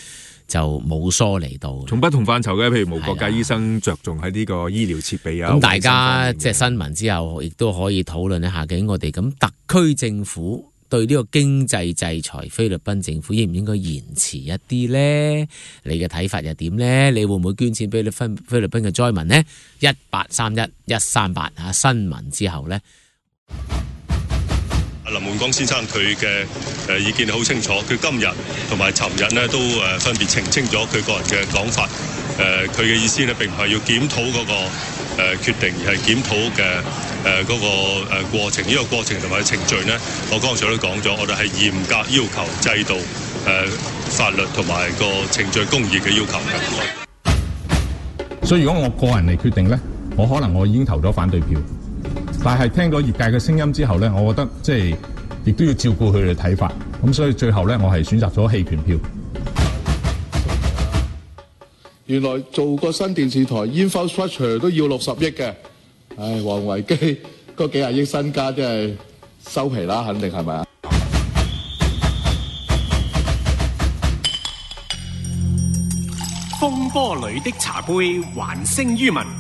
就冇梳理到。 從不同範疇嘅，譬如無國界醫生着重喺呢個醫療設備啊。 咁大家即係新聞之後，亦都可以討論一下，究竟我哋咁特區政府對呢個經濟制裁菲律賓政府應唔應該延遲一啲呢？你嘅睇法又點呢？你會唔會捐錢俾菲律賓嘅災民呢？一八三一一三八啊！新聞之後呢， 林煥光先生佢嘅誒意見好清楚，佢今日同埋尋日呢都誒分別澄清咗佢個人嘅講法。誒佢嘅意思呢並唔係要檢討嗰個誒決定，而係檢討嘅誒嗰個誒過程。呢個過程同埋程序呢，我剛才都講咗，我哋係嚴格要求制度、誒法律同埋個程序公義嘅要求嘅。 所以如果我個人嚟決定呢，我可能我已經投咗反對票。但係聽到業界嘅聲音之後呢，我覺得即係亦都要照顧佢哋嘅睇法，咁所以最後呢，我係選擇咗棄權票。 原來做個新電視台 infrastructure 都要六十億嘅，唉，王維基嗰幾廿億身家真係收皮啦，肯定係咪啊？ 風波裏的茶杯還聲於民。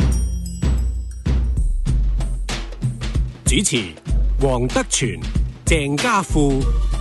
主持黃德全、鄭家富。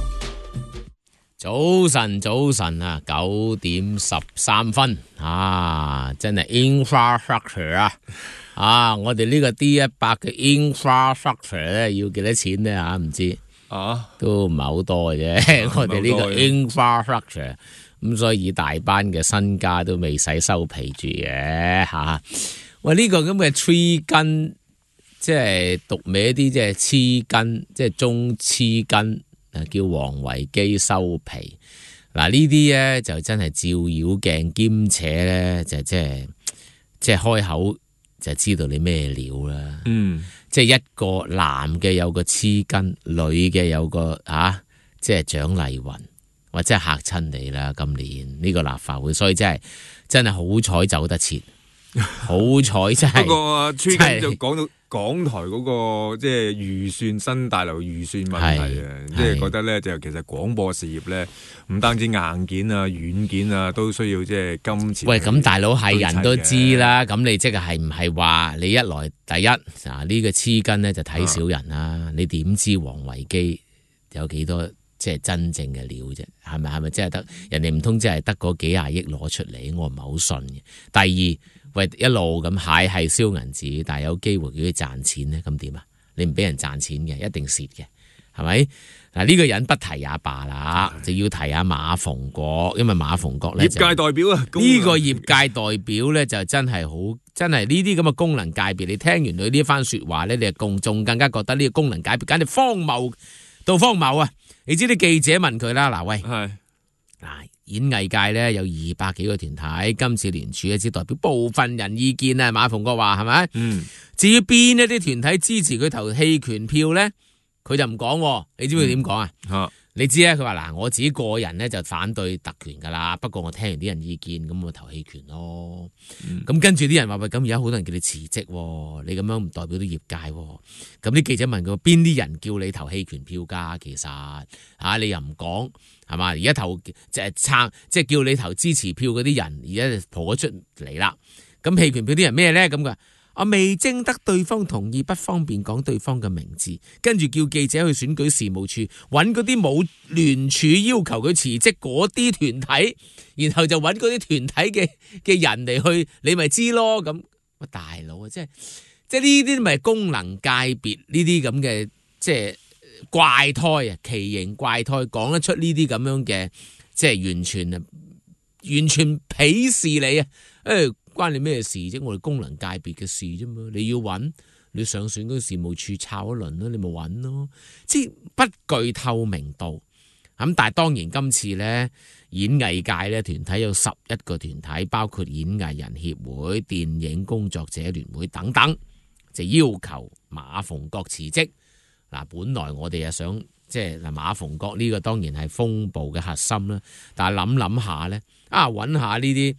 早晨，早晨啊，九點十三分啊，真係 infrastructure 啊！啊，我哋呢個 D 一百嘅 infrastructure 咧，要幾多錢咧吓？唔知啊，都唔係好多嘅啫。我哋呢個 infrastructure 咁，所以以大班嘅身家都未使收皮住嘅吓。喂，呢個咁嘅 tree 根，即係讀歪啲，即係黐根，即係中黐根。叫王維基收皮，嗱呢啲咧就真係照妖鏡，兼且咧就即係即係開口就知道你咩料啦。嗯，即係一個男嘅有個黐根，女嘅有個啊，即係蔣麗芸，或者係嚇親你啦。今年呢個立法會，所以真係真係好彩走得切，好彩真係。 不過黐根就講到港台嗰個即係預算新大樓預算問題啊，即係覺得咧就其實廣播事業咧唔單止硬件啊、軟件啊都需要即係金錢。 喂，咁大佬係人都知啦，咁你即係係唔係話你一來第一啊呢個黐筋咧就睇少人啦？啊、你點知王維基有幾多即係真正嘅料啫？係咪係咪真係得人哋唔通真係得嗰幾廿億攞出嚟？我唔係好信嘅。第二。喂，一路咁蟹係燒銀紙，但係有機會叫佢賺錢咧，咁點啊？你唔俾人賺錢嘅，一定蝕嘅，係咪？嗱，呢個人不提也罷啦，就要提下馬逢國，因為馬逢國咧，業界代表啊， 呢個業界代表咧就真係好，真係呢啲咁嘅功能界別，你聽完佢呢番說話咧，你共仲更加覺得呢個功能界別簡直荒謬到荒謬啊！你知啲記者問佢啦，嗱喂，係嗱。演藝界咧有二百幾個團體，今次聯署咧只代表部分人意見啊。馬逢國話係咪？嗯。至於邊一啲團體支持佢投棄權票咧，佢就唔講。你知唔知佢點講啊？嗯、你知咧，佢話嗱，我自己個人咧就反對特權噶啦。不過我聽完啲人意見，咁我投棄權咯。咁、嗯、跟住啲人話喂，咁而家好多人叫你辭職，你咁樣唔代表到業界。咁啲記者問佢邊啲人叫你投棄權票噶？其實吓、啊、你又唔講。係嘛？而家投即係撐，即係叫你投支持票嗰啲人，而家就蒲咗出嚟啦。咁棄權票啲人咩咧？咁噶，我未徵得對方同意，不方便講對方嘅名字。跟住叫記者去選舉事務處揾嗰啲冇聯署要求佢辭職嗰啲團體，然後就揾嗰啲團體嘅嘅人嚟去，你咪知咯。咁大佬啊，即係即係呢啲咪功能界別呢啲咁嘅即係。怪胎啊，奇形怪胎，講得出呢啲咁樣嘅，即係完全啊，完全鄙視你啊！誒、哎，關你咩事啫？我哋功能界別嘅事啫嘛，你要揾，你上選嗰事務處抄一輪啦，你咪揾咯，即係不具透明度。咁但係當然今次咧，演藝界咧團體有十一個團體，包括演藝人協會、電影工作者聯會等等，就要求馬逢國辭職。嗱，本來我哋又想即係嗱，馬逢國呢個當然係風暴嘅核心啦。但係諗諗下咧，啊揾下呢啲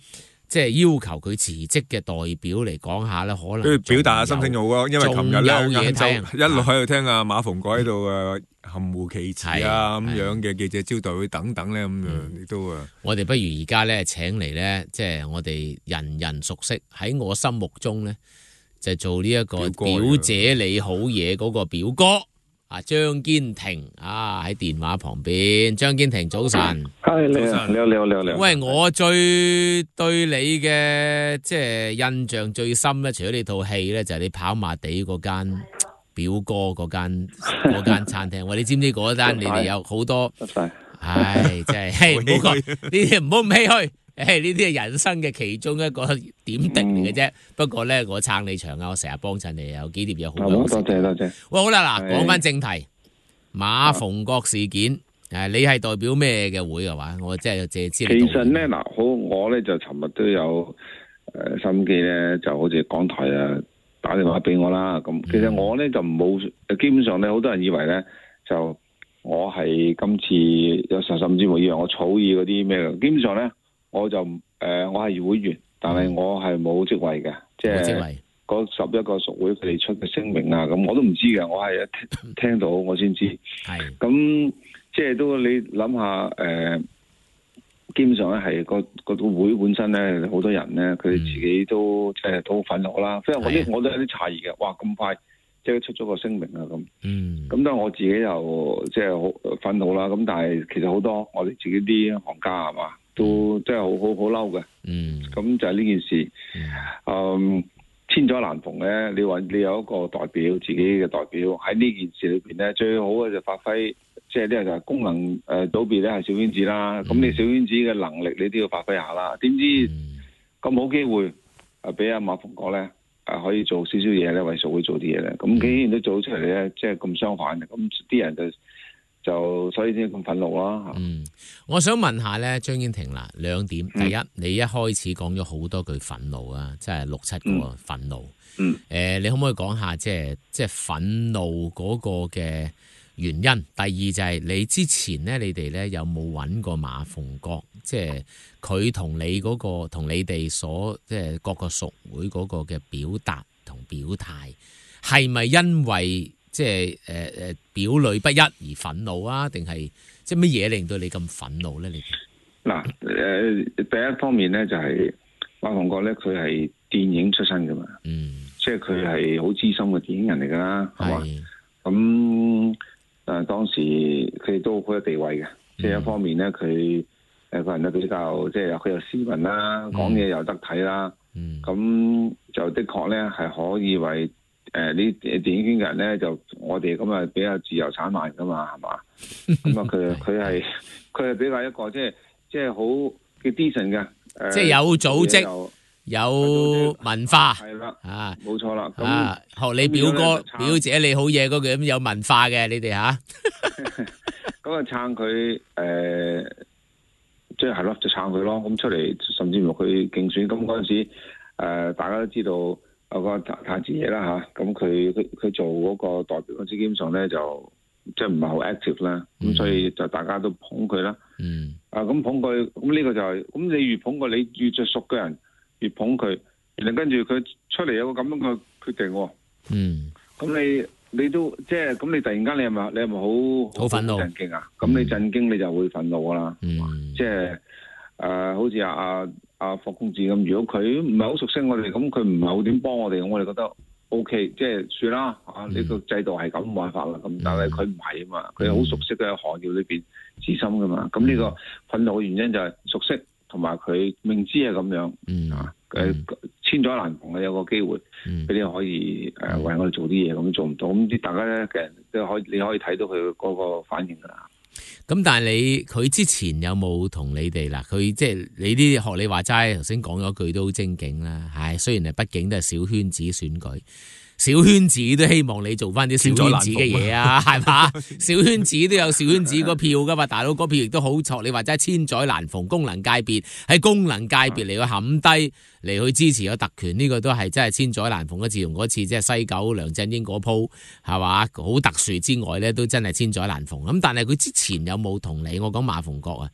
即係要求佢辭職嘅代表嚟講下咧，可能都表達下心聲好咯。因為琴日咧就一路喺度聽阿馬逢國喺度誒含糊其辭啊咁樣嘅記者招待會等等咧咁樣，亦都啊。 我哋不如而家咧請嚟咧，即係我哋人人熟悉喺我心目中咧，就做呢一個表姐你好嘢嗰個表哥。啊，張堅庭啊喺電話旁邊，張堅庭早晨， 係你好，你好，你好，你好，你好。 喂，我最對你嘅即係印象最深咧，除咗呢套戲咧，就係、是、你跑馬地嗰間表哥嗰間嗰間餐廳。喂，你知唔知嗰單你哋有好多？唉，真係，唔好講呢啲，唔好咁唏噓。誒，呢啲係人生嘅其中一個點滴嚟嘅啫。不過咧，我撐你場啊，我成日幫襯你，有幾碟嘢好。 多謝多謝。 喂，好啦，嗱，講翻正題，馬逢國事件，誒，你係代表咩嘅會嘅話？我真係借知你。 其實咧，嗱，好，我咧就尋日都有誒心機咧，就好似港台啊打電話俾我啦。咁其實我咧就冇，基本上咧，好多人以為咧就我係今次有甚甚至乎以為我草擬嗰啲咩嘅，基本上咧。我就誒、呃，我係會員，但係我係冇職位嘅，即係嗰十一個屬會佢哋出嘅聲明啊，咁我都唔知嘅，我係聽，聽到我先知。係咁，即係都你諗下誒，基本上咧係個個會本身咧，好多人咧，佢哋自己都即係都好憤怒啦。所以我啲我都有啲詫異嘅，哇咁快即係出咗個聲明啊咁。嗯。咁但係我自己又即係好憤怒啦。咁但係其實好多我哋自己啲行家係嘛？都真係好好好嬲嘅，嗯，咁就係呢件事，嗯，千載難逢咧。你話你有一個代表，自己嘅代表喺呢件事裏邊咧，最好嘅就發揮，即係呢個就係功能誒組別咧係小圈子啦。咁、嗯、你小圈子嘅能力你都要發揮下啦。點知咁好機會啊，俾阿馬逢國咧啊可以做少少嘢咧，為屬會做啲嘢咧。咁既然都做出嚟咧，即係咁相反嘅，咁啲人就。就所以先咁憤怒啦。 嗯，我想問下咧，張堅庭啦，兩點。第一，嗯、你一開始講咗好多句憤怒啊，即係六七個憤怒。嗯。誒、呃，你可唔可以講下即係即係憤怒嗰個嘅原因？第二就係你之前咧，你哋咧有冇揾過馬逢國？即係佢同你嗰、嗰個同你哋所即係各個屬會嗰個嘅表達同表態，係咪因為？即係誒誒表裏不一而憤怒啊？定係即係乜嘢令到你咁憤怒咧？你嗱誒第一方面咧就係馬逢國咧，佢係電影出身噶嘛，嗯，即係佢係好資深嘅電影人嚟噶啦，係嘛？咁誒、呃、當時佢都好有地位嘅，嗯、即係一方面咧，佢誒個人都比較即係佢有斯文啦，講嘢又得體啦，嗯，咁就的確咧係可以為。誒，呢電影圈嘅人咧，就我哋咁啊比較自由散漫噶嘛，係嘛？咁啊，佢佢係佢係比較一個即係即係好叫 decent 嘅，誒， 即係有組織、有，有文化， 係啦， 啊， 冇錯啦。 啊，學你表哥表姐你好嘢嗰句咁有文化嘅，你哋吓。 咁啊撐佢誒，即係係咯，就撐佢咯。咁出嚟，甚至乎佢競選，咁嗰陣時誒、呃，大家都知道。有個太子爺啦吓，咁佢佢佢做嗰個代表嗰陣，基本上咧就即係唔係好 active 啦，咁、嗯、所以就大家都捧佢啦。嗯，啊咁捧佢，咁呢個就係、是，咁你越捧佢，你越着熟嘅人越捧佢，然後跟住佢出嚟有個咁樣嘅決定。嗯，咁你你都即係，咁你突然間你係咪你係咪好好憤怒震驚啊？咁、嗯、你震驚你就會憤怒噶啦。嗯，即係誒、呃，好似阿阿。阿霍公子咁，如果佢唔係好熟悉我哋，咁佢唔係好點幫我哋，我哋覺得 O K， 即係算啦。啊，呢個制度係咁冇辦法啦。咁但係佢唔係啊嘛，佢好熟悉嘅行業裏邊資深噶嘛。咁呢個憤怒嘅原因就係熟悉，同埋佢明知係咁樣。嗯啊，誒千載難逢嘅有個機會，俾你可以誒為我哋做啲嘢，咁做唔到，咁啲大家咧嘅人都可以，你可以睇到佢嗰個反應噶啦。 咁但係你佢之前有冇同你哋嗱？佢即係你啲學你話齋，頭先講咗句都好精警啦。唉，雖然係畢竟都係小圈子選舉，小圈子都希望你做翻啲小圈子嘅嘢啊，係嘛？小圈子都有小圈子個票噶嘛，大佬嗰票亦都好錯。你話齋千載難逢功能界別，喺功能界別嚟去冚低嚟去支持個特權，呢、這個都係真係千載難逢。自從嗰次即係西九梁振英嗰鋪係嘛，好特殊之外咧，都真係千載難逢。咁但係佢之前有冇同你？我講馬逢國啊，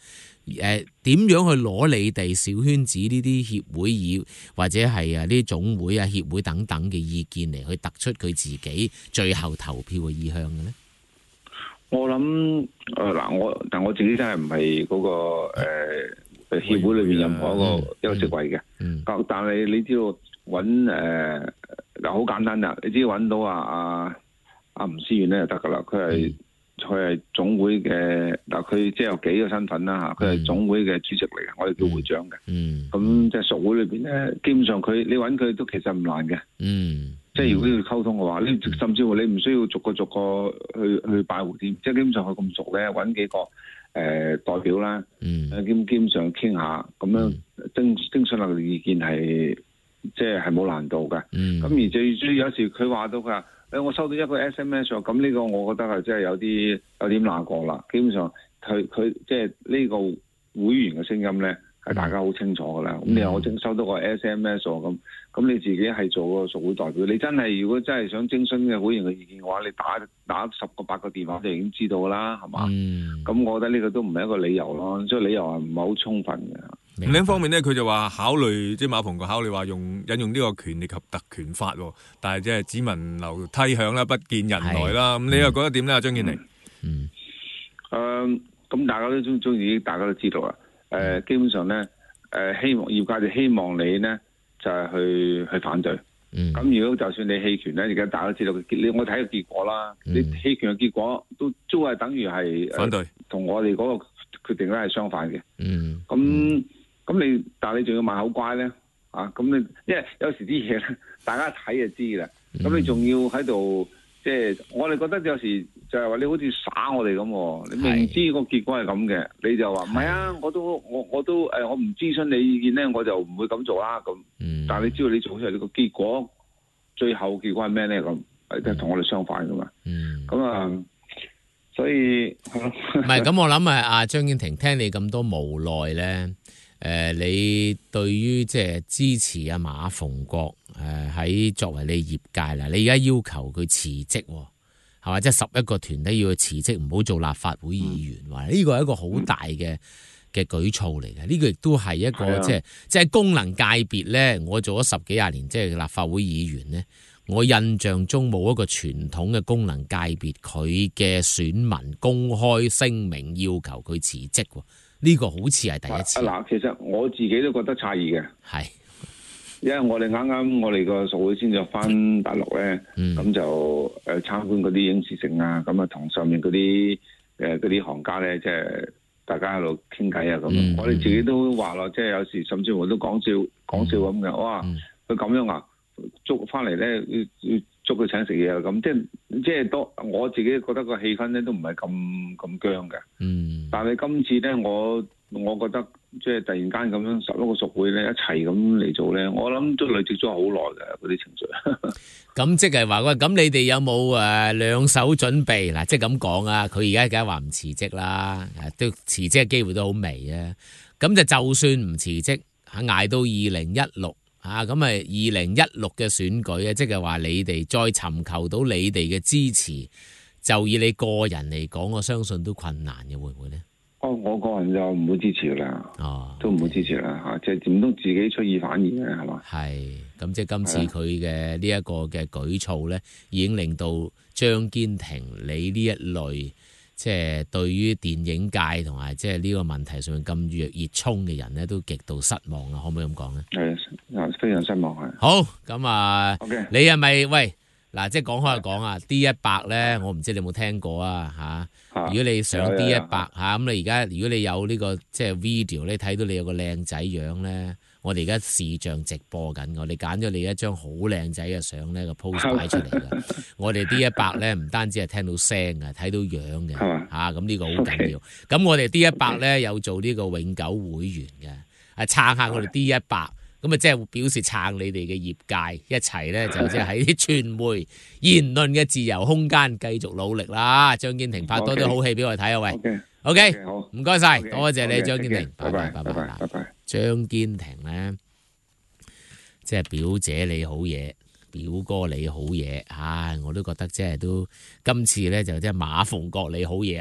誒點樣去攞你哋小圈子呢啲協會議或者係啊呢啲總會啊協會等等嘅意見嚟去突出佢自己最後投票嘅意向嘅咧？ 我諗誒嗱，我但我自己真係唔係嗰個誒、呃、協會裏邊任何一個、嗯、一個職位嘅。嗯。但但係你知道揾誒嗱好簡單咋，你只要揾到啊啊阿吳思遠咧就得噶啦。佢係佢係總會嘅嗱，佢即係有幾個身份啦嚇。佢係總會嘅主席嚟嘅，我哋叫會長嘅。嗯。咁即係屬會裏邊咧，基本上佢你揾佢都其實唔難嘅。嗯。即係如果要溝通嘅話，你甚至乎你唔需要逐個逐個去去拜會添，即係基本上佢咁熟咧，揾幾個誒、呃、代表啦，嗯，基基本上傾下，咁樣徵徵詢下佢嘅意見係，即係係冇難度嘅。嗯，咁而最主要有時佢話到佢話，誒我收到一個 S M S 喎，咁呢個我覺得係真係有啲有啲難過啦。基本上佢佢即係呢個會員嘅聲音咧。係大家好清楚噶啦，咁、嗯、你話我正收到個 S M S 咁，咁你自己係做個屬會代表，你真係如果真係想徵詢嘅會員嘅意見嘅話，你打打十個八個電話就已經知道啦，係嘛？咁、嗯、我覺得呢個都唔係一個理由咯，所以理由係唔係好充分嘅。 另一方面咧，佢就話考慮，即係馬逢國考慮話用引用呢個權力及特權法，但係即係只聞樓梯響啦，不見人來啦。咁你又覺得點咧？張建庭？嗯， 誒、嗯，咁、呃、大家都中中意，大家都知道啦。誒、呃、基本上咧，誒、呃、希望業界就希望你咧就係、是、去去反對。嗯。咁如果就算你棄權咧，而家大家都知道，你我睇個結果啦。嗯。你棄權嘅結果都都係等於係反對，同、呃、我哋嗰個決定咧係相反嘅。嗯。咁咁你，但係你仲要賣口乖咧？啊，咁你因為有時啲嘢咧，大家睇就知啦。咁、嗯、你仲要喺度，即、就、係、是、我哋覺得有時。就係、是、話你好似耍我哋咁，你明知個結果係咁嘅，你就話唔係啊！我都我我都誒，我唔諮詢你意見咧，我就唔會咁做啦。咁、嗯，但係你知道你做出嚟呢個結果，最後結果係咩咧？咁係同我哋相反噶嘛。咁、嗯、啊，所以唔係咁，我諗啊，阿張建庭聽你咁多無奈咧，誒、呃，你對於即係支持阿馬逢國誒喺作為你業界啦，你而家要求佢辭職。係嘛？即係十一個團體要去辭職，唔好做立法會議員。話、嗯、呢個係一個好大嘅嘅舉措嚟嘅。呢、這個亦都係一個、嗯、即係即係功能界別咧。我做咗十幾廿年即係立法會議員咧，我印象中冇一個傳統嘅功能界別，佢嘅選民公開聲明要求佢辭職。呢、這個好似係第一次。嗱、啊，其實我自己都覺得詫異嘅。係。因為我哋啱啱我哋個屬會先至翻大陸咧，咁、嗯、就誒參觀嗰啲影視城啊，咁啊同上面嗰啲誒嗰啲行家咧，即係大家喺度傾偈啊咁。嗯、我哋自己都話咯，即係有時甚至乎都講笑講笑咁嘅。哇，佢咁樣啊，捉翻嚟咧要要捉佢請食嘢啊咁，即係即係多我自己覺得個氣氛咧都唔係咁咁僵嘅。嗯，但係今次咧我。我覺得即係突然間咁樣十一個屬會咧一齊咁嚟做咧，我諗都累積咗好耐嘅嗰啲程序。咁即係話喂，咁你哋有冇誒兩手準備嗱？即係咁講啊，佢而家梗係話唔辭職啦，都辭職嘅機會都好微啊。咁就就算唔辭職，捱到二零一六啊，咁啊二零一六嘅選舉啊，即係話你哋再尋求到你哋嘅支持，就以你個人嚟講，我相信都困難嘅，會唔會咧？哦，我個人就唔會支持啦，哦，都唔會支持啦嚇，即係點都自己出爾反爾嘅係嘛？係，咁即係今次佢嘅呢一個嘅舉措咧，已經令到張堅庭你呢一類即係對於電影界同埋即係呢個問題上面咁熱熱衷嘅人咧，都極度失望啦，可唔可以咁講咧？係，非常失望係。好，咁啊，okay. 你係咪喂？嗱，即係講開就講啊 ，D 一百咧，我唔知你有冇聽過啊嚇。如果你上 D 一百嚇，咁你而家如果你有呢個即係 video 咧，睇到你有個靚仔樣咧，我哋而家視像直播緊，我哋揀咗你一張好靚仔嘅相咧個 post 擺出嚟嘅。我哋 D 一百咧唔單止係聽到聲嘅，睇到樣嘅嚇，咁呢個好緊要。咁我哋 D 一百咧有做呢個永久會員嘅，啊撐下我哋 D 一百。咁啊，即係表示撐你哋嘅業界一齊咧，就即係喺啲傳媒言論嘅自由空間繼續努力啦。張堅庭拍多啲好戲俾我哋睇啊！喂 ，OK， 好，唔該晒，多謝你張堅庭，拜拜，拜拜，拜拜。張堅庭咧，即係表姐你好嘢，表哥你好嘢，唉，我都覺得即係都今次咧就即係馬逢國你好嘢啦。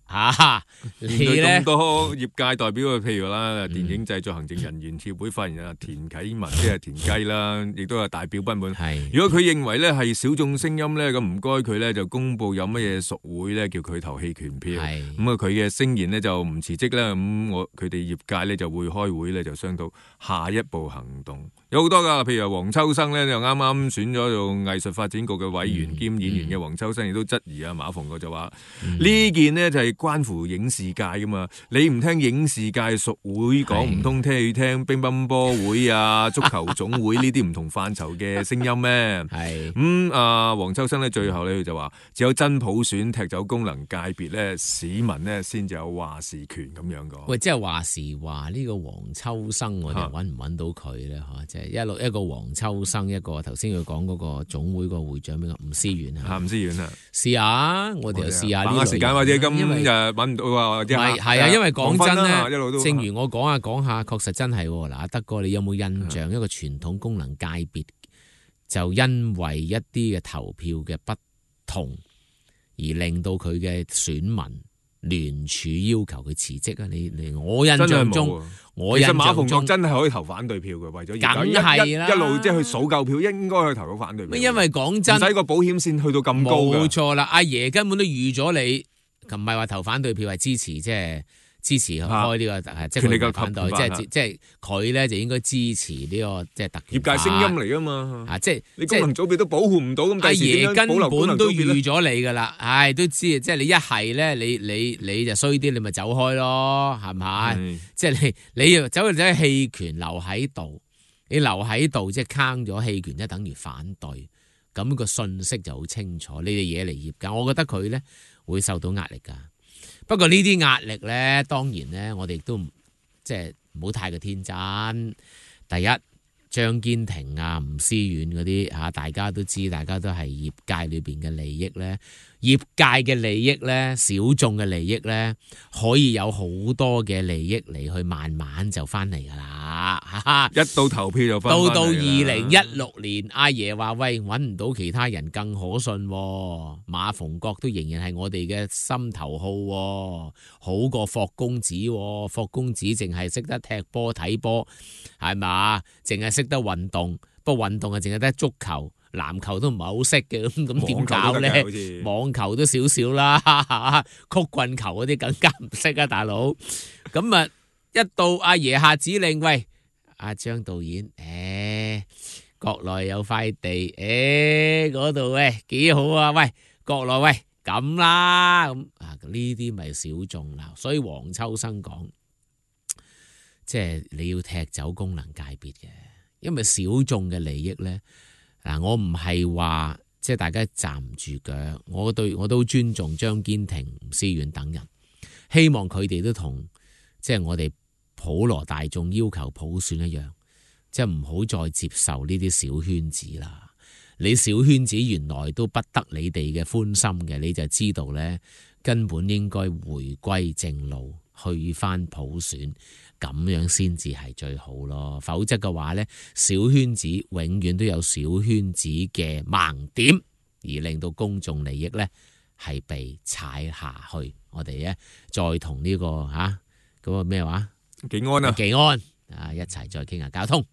啊，你咧咁多業界代表嘅，譬如啦，電影製作行政人員協會發言人田啟文，即係田雞啦，亦都有大表不滿。如果佢認為咧係小眾聲音咧，咁唔該佢咧就公佈有乜嘢屬會咧，叫佢投棄權票。咁啊，佢嘅聲言咧就唔辭職啦。咁我佢哋業界咧就會開會咧，就商討下一步行動。有好多噶，譬如黃秋生咧就啱啱選咗做藝術發展局嘅委員兼演員嘅黃秋生，亦都質疑啊馬逢國就話呢件呢就係關乎影視界噶嘛，你唔聽影視界屬會講，唔通聽去聽乒乓波會啊、足球總會呢啲唔同範疇嘅聲音咩？係咁啊，黃秋生咧最後咧就話，只有真普選踢走功能界別咧，市民咧先至有話事權咁樣講。 喂，即係話時話呢個黃秋生，我哋揾唔揾到佢咧？嚇，即係一路一個黃秋生，一個頭先佢講嗰個總會個會長邊個吳思遠啊？吳思遠啊， 試下我哋又試下呢個時間或者咁就揾唔到啊！ 係係啊，因為講真咧，正如我講下講下，確實真係嗱，德哥你有冇印象一個傳統功能界別就因為一啲嘅投票嘅不同而令到佢嘅選民聯署要求佢辭職啊？你你我印象中，我印象中其實馬逢國真係可以投反對票嘅，為咗梗係啦， 一路即係去數夠票，應該去投到反對票。 因為講真， 唔使個保險線去到咁高嘅。 冇錯啦，阿爺根本都預咗你，唔係話投反對票，係支持，即係支持開呢個誒，即係佢反對，即係即係佢咧就應該支持呢個即係特權法。 業界聲音嚟噶嘛？ 啊，即係你功能組別都保護唔到，咁阿爺根本都預咗你噶啦，唉，都知即係你一係咧，你你你就衰啲，你咪走開咯，係咪？即係你你要走去走去棄權留喺度，你留喺度即係坑咗棄權，即係等於反對，咁個信息就好清楚。呢啲嘢嚟業界，我覺得佢咧會受到壓力噶。不過呢啲壓力咧，當然咧，我哋亦都即係唔好太過天真。第一，張堅庭啊、吳思遠嗰啲嚇，大家都知，大家都係業界裏邊嘅利益咧。業界嘅利益咧，小眾嘅利益咧，可以有好多嘅利益嚟去慢慢就翻嚟噶啦。 一到投票就翻返嚟啦。 到到二零一六年，阿爺話喂，揾唔到其他人更可信喎，馬逢國都仍然係我哋嘅心頭好喎，好過霍公子喎。霍公子淨係識得踢波睇波，係嘛？淨係識得運動，不過運動啊，淨係得足球。籃球都唔係好識嘅，咁咁點搞咧？網球都少少啦，曲棍球嗰啲更加唔識啊，大佬。咁啊，一到阿爺下指令，喂，阿張導演，誒，國內有塊地，誒，嗰度喂幾好啊，喂，國內喂咁啦，咁啊呢啲咪小眾啦。所以黃秋生講，即係你要踢走功能界別嘅，因為小眾嘅利益咧。嗱，我唔係話即係大家站唔住腳，我對我都尊重張堅庭、吳思遠等人，希望佢哋都同即係我哋普羅大眾要求普選一樣，即係唔好再接受呢啲小圈子啦。你小圈子原來都不得你哋嘅歡心嘅，你就知道咧，根本應該回歸正路，去翻普選。咁樣先至係最好咯，否則嘅話呢，小圈子永遠都有小圈子嘅盲點，而令到公眾利益呢係被踩下去。我哋呢再同呢、這個吓嗰、啊那個咩話？ 技安啊， 技安啊，一齊再傾下交通。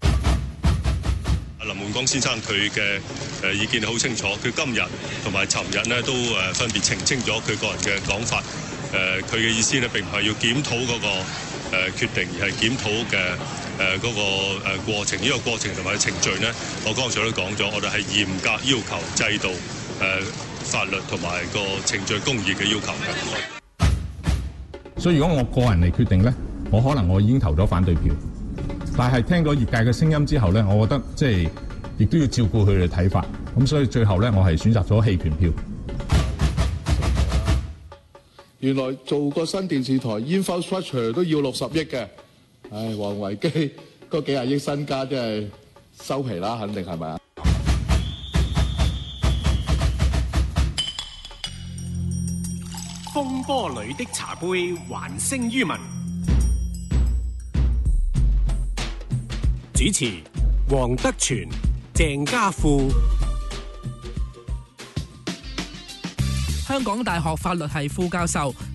林煥光先生佢嘅誒意見好清楚，佢今日同埋尋日呢都誒分別澄清咗佢個人嘅講法。誒佢嘅意思呢並唔係要檢討嗰、那個。誒決定而係檢討嘅誒嗰個誒過程，呢、這個過程同埋程序呢，我剛才都講咗，我哋係嚴格要求制度、誒法律同埋個程序公義嘅要求嘅。 所以如果我個人嚟決定呢，我可能我已經投咗反對票，但係聽咗業界嘅聲音之後呢，我覺得即係亦都要照顧佢哋嘅睇法，咁所以最後呢，我係選擇咗棄權票。 原來做個新電視台 infrastructure 都要六十億嘅，唉，王維基嗰幾廿億身家真係收皮啦，肯定係咪啊？ 風波裏的茶杯還聲於民。主持黃德全、鄭家富。 香港大學法律系副教授、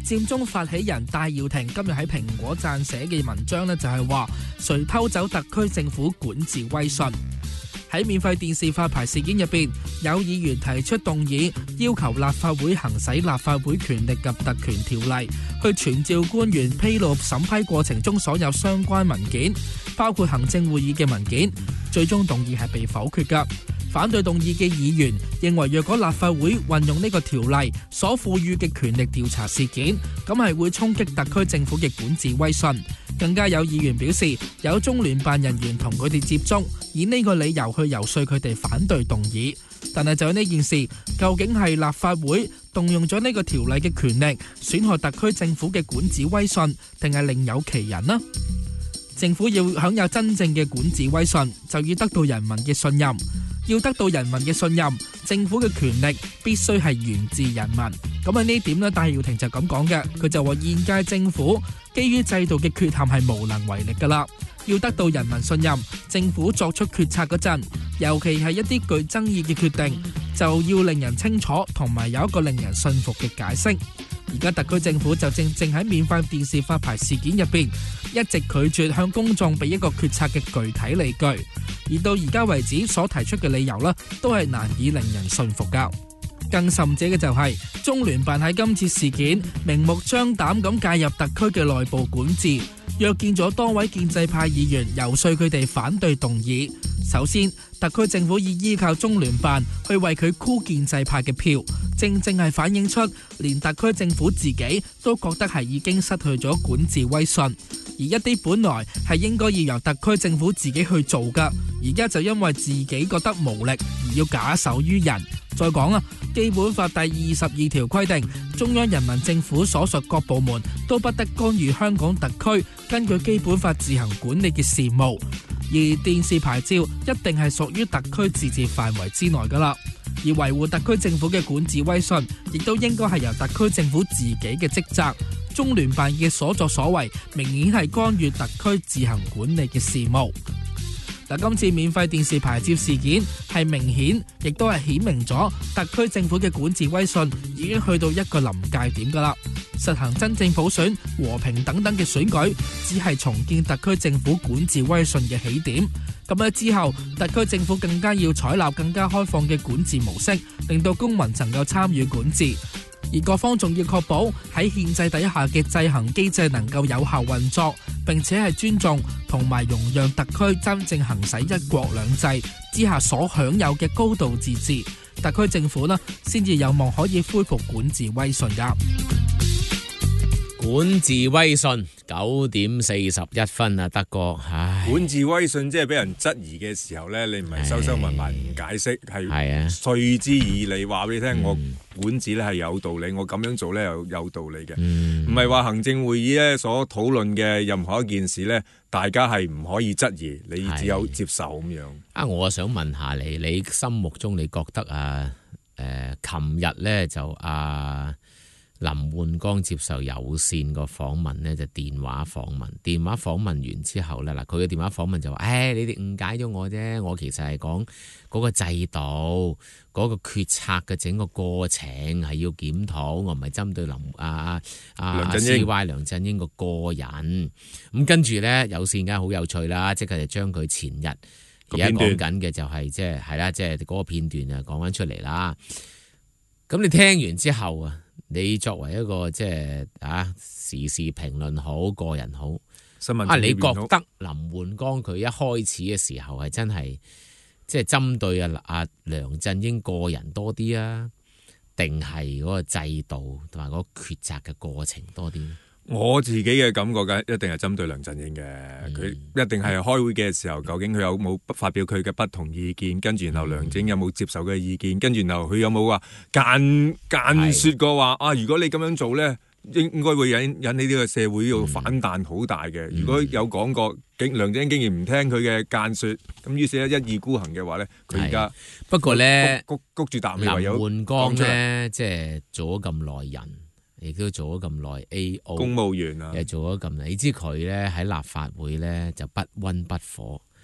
佔中發起人戴耀廷今日喺蘋果撰寫嘅文章呢，就係話誰偷走特區政府管治威信。喺免費電視發牌事件入邊，有議員提出動議，要求立法會行使立法會權力及特權條例，去傳召官員披露審批過程中所有相關文件，包括行政會議嘅文件。最終動議係被否決㗎。反對動議嘅議員認為，若果立法會運用呢個條例所賦予嘅權力調查事件，咁係會衝擊特區政府嘅管治威信。更加有議員表示，有中聯辦人員同佢哋接觸，以呢個理由去游說佢哋反對動議。但係就喺呢件事，究竟係立法會動用咗呢個條例嘅權力，損害特區政府嘅管治威信，定係另有其人呢？政府要享有真正嘅管治威信，就要得到人民嘅信任。要得到人民嘅信任，政府嘅權力必須係源自人民。咁喺呢點呢，戴耀廷就咁講嘅，佢就話現屆政府基於制度嘅缺陷係無能為力噶啦。要得到人民信任，政府作出決策嗰陣，尤其係一啲具爭議嘅決定，就要令人清楚同埋有一個令人信服嘅解釋。而家特區政府就正正喺免費電視發牌事件入邊，一直拒絕向公眾俾一個決策嘅具體理據，而到而家為止所提出嘅理由呢，都係難以令人信服噶。更甚者嘅就係、是、中聯辦喺今次事件明目張膽咁介入特區嘅內部管治，約見咗多位建制派議員，游說佢哋反對動議。首先，特區政府以依靠中聯辦去為佢箍建制派嘅票，正正係反映出連特區政府自己都覺得係已經失去咗管治威信，而一啲本來係應該要由特區政府自己去做㗎，而家就因為自己覺得無力而要假手於人。再講啊，基本法第二十二條規定，中央人民政府所屬各部門都不得干預香港特區根據基本法自行管理嘅事務，而電視牌照一定係屬於特區自治範圍之內噶啦。而維護特區政府嘅管治威信，亦都應該係由特區政府自己嘅職責。中聯辦嘅所作所為，明顯係干預特區自行管理嘅事務。嗱，今次免費電視牌照事件係明顯，亦都係顯明咗特區政府嘅管治威信已經去到一個臨界點噶啦。實行真正普選、和平等等嘅選舉，只係重建特區政府管治威信嘅起點。咁樣之後，特區政府更加要採納更加開放嘅管治模式，令到公民能夠參與管治。而各方仲要確保喺憲制底下嘅制衡機制能夠有效運作，並且係尊重同埋容讓特區真正行使一國兩制之下所享有嘅高度自治，特區政府呢先至有望可以恢復管治威信噶。 管治威信九點四十一分啊，德哥，唉， 管治威信即係俾人質疑嘅時候咧，你唔係收收埋埋唔解釋，係隨之而嚟話俾你聽，嗯、我管治咧係有道理，我咁樣做咧又有道理嘅，唔係話行政會議咧所討論嘅任何一件事咧，大家係唔可以質疑，你只有接受咁樣。 啊，我想問下你，你心目中你覺得啊，誒、呃，琴日咧就啊。林煥光接受有線個訪問呢，就電話訪問。電話訪問完之後呢，嗱，佢嘅電話訪問就話：，誒、哎，你哋誤解咗我啫，我其實係講嗰個制度、嗰、那個決策嘅整個過程係要檢討，我唔係針對林啊啊梁振英 C Y 梁振英個個人。咁跟住呢，有線梗係好有趣啦，即係就將佢前日而家講緊嘅就係即係係啦，即係嗰個片段啊講翻出嚟啦。咁你聽完之後啊？你作為一個即係啊時事評論好，個人好， 新聞啊，你覺得林煥光佢一開始嘅時候係真係即係針對啊阿梁振英個人多啲啊，定係嗰個制度同埋嗰個決策嘅過程多啲？ 我自己嘅感覺嘅一定係針對梁振英嘅，佢、嗯、一定係開會嘅時候，究竟佢有冇發表佢嘅不同意見，跟住然後梁振英有冇接受佢嘅意見，跟住然後佢有冇話間間說過話啊？如果你咁樣做咧，應應該會引引起呢個社會要反彈好大嘅。嗯、如果有講過，竟梁振英竟然唔聽佢嘅間說，咁於是咧一意孤行嘅話咧，佢而家不過咧谷谷住啖氣， 林煥光咧即係做咗咁耐人。亦都做咗咁耐 A O 公務員啊， 又做咗咁耐。你知佢咧喺立法會咧就不溫不火，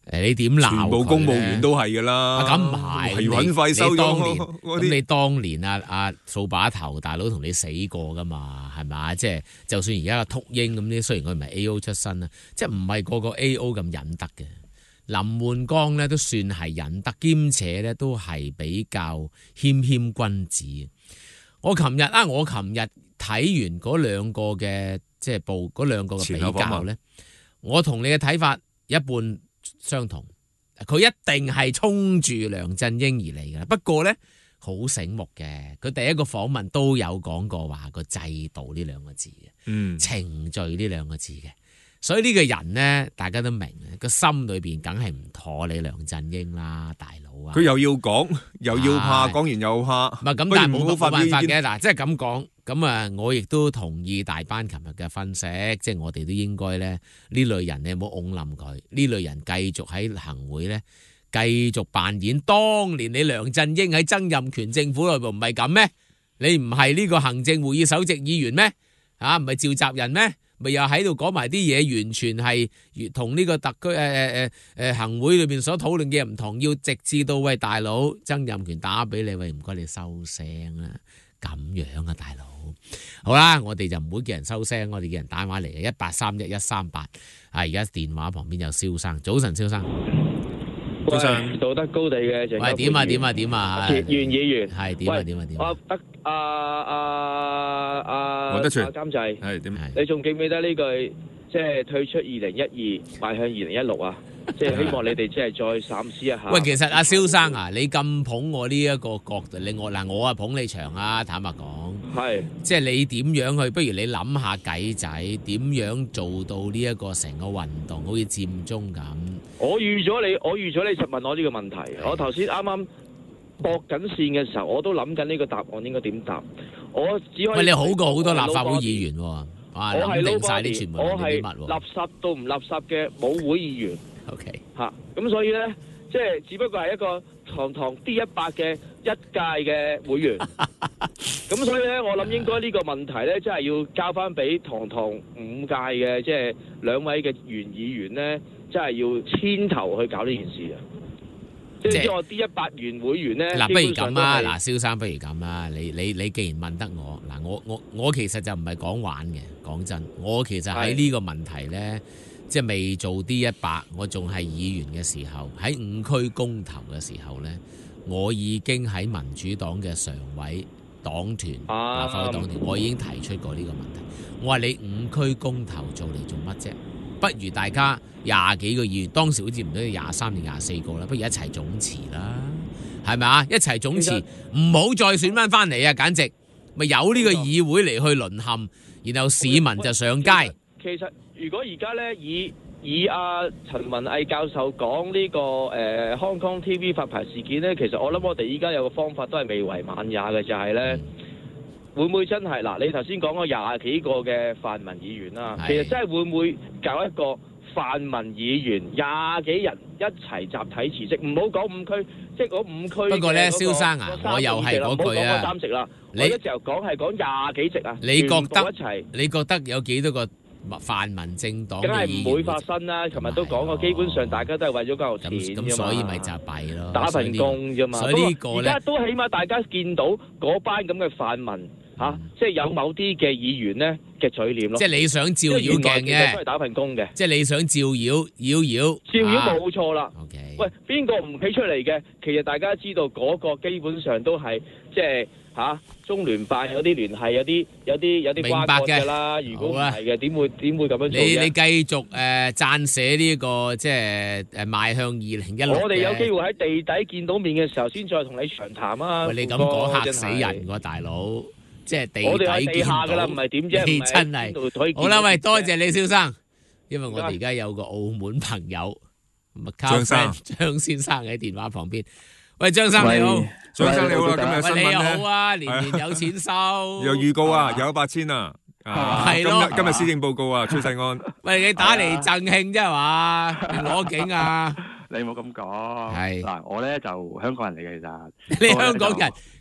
誒，你點鬧？ 全部公務員都係噶啦， 咁唔係維穩費收咗咁你當年啊啊掃把頭大佬同你死過噶嘛，係咪？即係就算而家個禿鷹咁啲，雖然佢唔係 A O 出身啦，即係唔係個個 A O 咁忍得嘅。林煥光咧都算係忍得，兼且咧都係比較謙謙君子。我琴日啊，我琴日睇完嗰兩個嘅即係報嗰兩個嘅比較咧，我同你嘅睇法一半相同，佢一定係衝住梁振英而嚟嘅。不過咧，好醒目嘅，佢第一個訪問都有講過話個制度呢兩個字嘅，嗯，程序呢兩個字嘅。所以呢個人呢，大家都明嘅，個心裏邊梗係唔妥你梁振英啦，大佬啊！ 佢又要講，又要怕，講完又怕。 唔係咁，但係冇冇辦法嘅。嗱，即係咁講，咁啊，我亦都同意大班琴日嘅分析，即係我哋都應該咧，呢類人你唔好㧬冧佢，呢類人繼續喺行會咧，繼續扮演當年你梁振英喺曾蔭權政府內部唔係咁咩？你唔係呢個行政會議首席議員咩？啊，唔係召集人咩？咪又喺度講埋啲嘢，完全係同呢個特區誒誒誒誒行會裏邊所討論嘅唔同，要直至到喂大佬曾蔭權打俾你，喂唔該你收聲啦，咁樣啊大佬。好啦，我哋就唔會叫人收聲，我哋叫人打電話嚟嘅一八三一一三八啊，而家電話旁邊有蕭生，早晨蕭生。 早上道德高地嘅鄭家富議員， 喂點啊點啊點啊， 前原議員係點啊點啊點啊， 啊啊啊啊黃德全監製係點？ 你仲記唔記得呢句即係退出二零一二，邁向二零一六啊？即係希望你哋即係再三思一下。 喂，其實阿蕭生啊，你咁捧我呢一個角度，另外嗱，我啊捧你場啊，坦白講， 係即係你點樣去？不如你諗下計仔，點樣做到呢一個成個運動好似佔中咁？ 我預咗你，我預咗你實問我呢個問題。我頭先啱啱駁緊線嘅時候，我都諗緊呢個答案應該點答。我只可以喂，你好過好多立法會議員喎，哇！諗定晒啲傳媒我係啲乜喎？ 垃圾到唔垃圾嘅冇會議員。 O K 嚇，咁所以咧，即係只不過係一個堂堂 D 一百嘅一屆嘅會員。咁所以咧，我諗應該呢個問題咧，真係要交翻俾堂堂五屆嘅即係兩位嘅原議員咧，真係要牽頭去搞呢件事啊！即係我 D 一百原會員咧， 嗱，不如咁啊，嗱，蕭生不如咁啊，你你你既然問得我，嗱，我我我其實就唔係講玩嘅，講真，我其實喺呢個問題咧。即係未做 D 一百，我仲係議員嘅時候，喺五區公投嘅時候呢，我已經喺民主黨嘅常委黨團、 啊、 立法會黨團，我已經提出過呢個問題。我話你五區公投做嚟做乜啫？不如大家廿幾個議員，當時好似唔到廿三定廿四個啦，不如一齊總辭啦，係咪啊？一齊總辭，唔好再選翻翻嚟啊！簡直咪有呢個議會嚟去淪陷，然後市民就上街。 其實如果而家咧以以阿陳文藝教授講呢、這個誒、呃、Hong Kong T V 發牌事件咧，其實我諗我哋依家有個方法都係未為晚也嘅，就係、是、咧、嗯、會唔會真係嗱？你頭先講嗰廿幾個嘅泛民議員啦，其實真係會唔會搞一個泛民議員廿幾人一齊集體辭職？唔好講五區，即係嗰五區。不過咧，蕭生啊，我又係嗰句啊，三席啦，我一直又講係講廿幾席啊， 你覺得一齊？ 你覺得有幾多個？泛民政黨梗係唔會發生啦，琴日都講過，基本上大家都係為咗交錢啫嘛。咁所以咪就弊咯，打份工啫嘛。所以呢個而家都起碼大家見到嗰班咁嘅泛民嚇、啊，即係有某啲嘅議員咧嘅嘴臉咯。即係你想照妖鏡嘅，都係打份工嘅。即係你想照妖妖妖，照妖冇錯啦。OK，喂，邊個唔企出嚟嘅？其實大家知道嗰個基本上都係即係。嚇、啊，中聯辦有啲聯繫，有啲有啲有啲瓜葛㗎啦。如果唔係嘅，點會點會咁樣做？你你繼續誒、呃、撰寫呢、這個即係誒邁向二零一六。我哋有機會喺地底見到面嘅時候，先再同你長談啊！喂，你咁講嚇死人喎，大佬！即係地底見到。我哋喺地下㗎啦，唔係點啫？你真係好啦，喂，多謝你蕭生，因為我哋而家有個澳門朋友張生張先生喺電話旁邊。喂，張生你好， 張生你好啦，今日新聞咧， 你好啊，年年有錢收， 有預告啊，有八千啊，係咯，今日施政報告啊，崔世安， 喂，你打嚟贈慶啫係嘛，攞景啊， 你冇咁講， 係嗱，我咧就香港人嚟嘅，其實你香港人，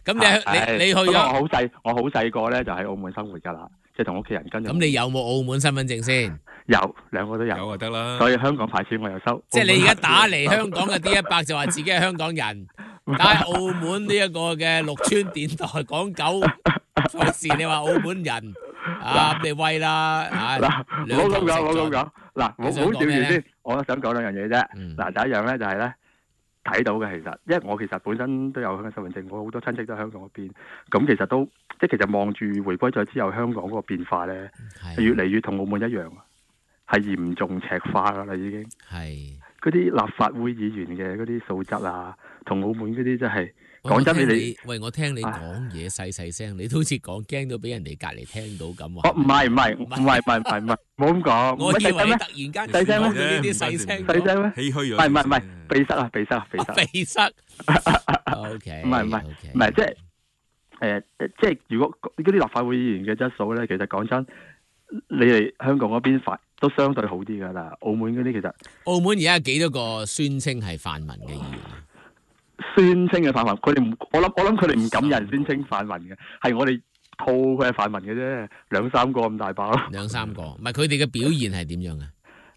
咁你你你去咗？ 我好細，我好細個咧就喺澳門生活㗎啦，即係同屋企人跟住。 咁你有冇澳門身份證先？ 有，兩個都有。 有就得啦。 所以香港牌子我又收。 即係你而家打嚟香港嘅 D 一百就話自己係香港人，打喺澳門呢一個嘅綠村電台講九嗰時，你話澳門人啊，你威啦啊！ 嗱，唔好咁講，唔好咁講。嗱，唔好笑住先，我想講兩樣嘢啫。嗱，第一樣咧就係咧。睇到嘅其實，因為我其實本身都有香港身份證，我好多親戚都喺香港嗰邊，咁其實都即係其實望住回歸咗之後香港嗰個變化咧，越嚟越同澳門一樣，係嚴重赤化噶啦已經。係嗰啲立法會議員嘅嗰啲素質啊，同澳門嗰啲真係講真你你， 喂，我聽你講嘢細細聲，你都好似講驚到俾人哋隔離聽到咁啊！哦，唔係唔係唔係唔係唔係唔係，冇咁講。 我以為你突然間細聲咩？呢啲細聲細聲咩？ 唏噓咗。 唔係唔係唔係，鼻塞啊鼻塞啊鼻塞。 鼻塞。O K。 唔係唔係唔係，即係誒即係如果嗰啲立法會議員嘅質素咧，其實講真，你哋香港嗰邊法都相對好啲㗎啦。澳門嗰啲其實澳門而家有幾多個宣稱係泛民嘅議員？ 宣稱嘅泛民，佢哋唔，我諗我諗佢哋唔敢有人宣稱泛民嘅，係我哋套佢係泛民嘅啫，兩三個咁大把咯。 兩三個，唔係佢哋嘅表現係點樣啊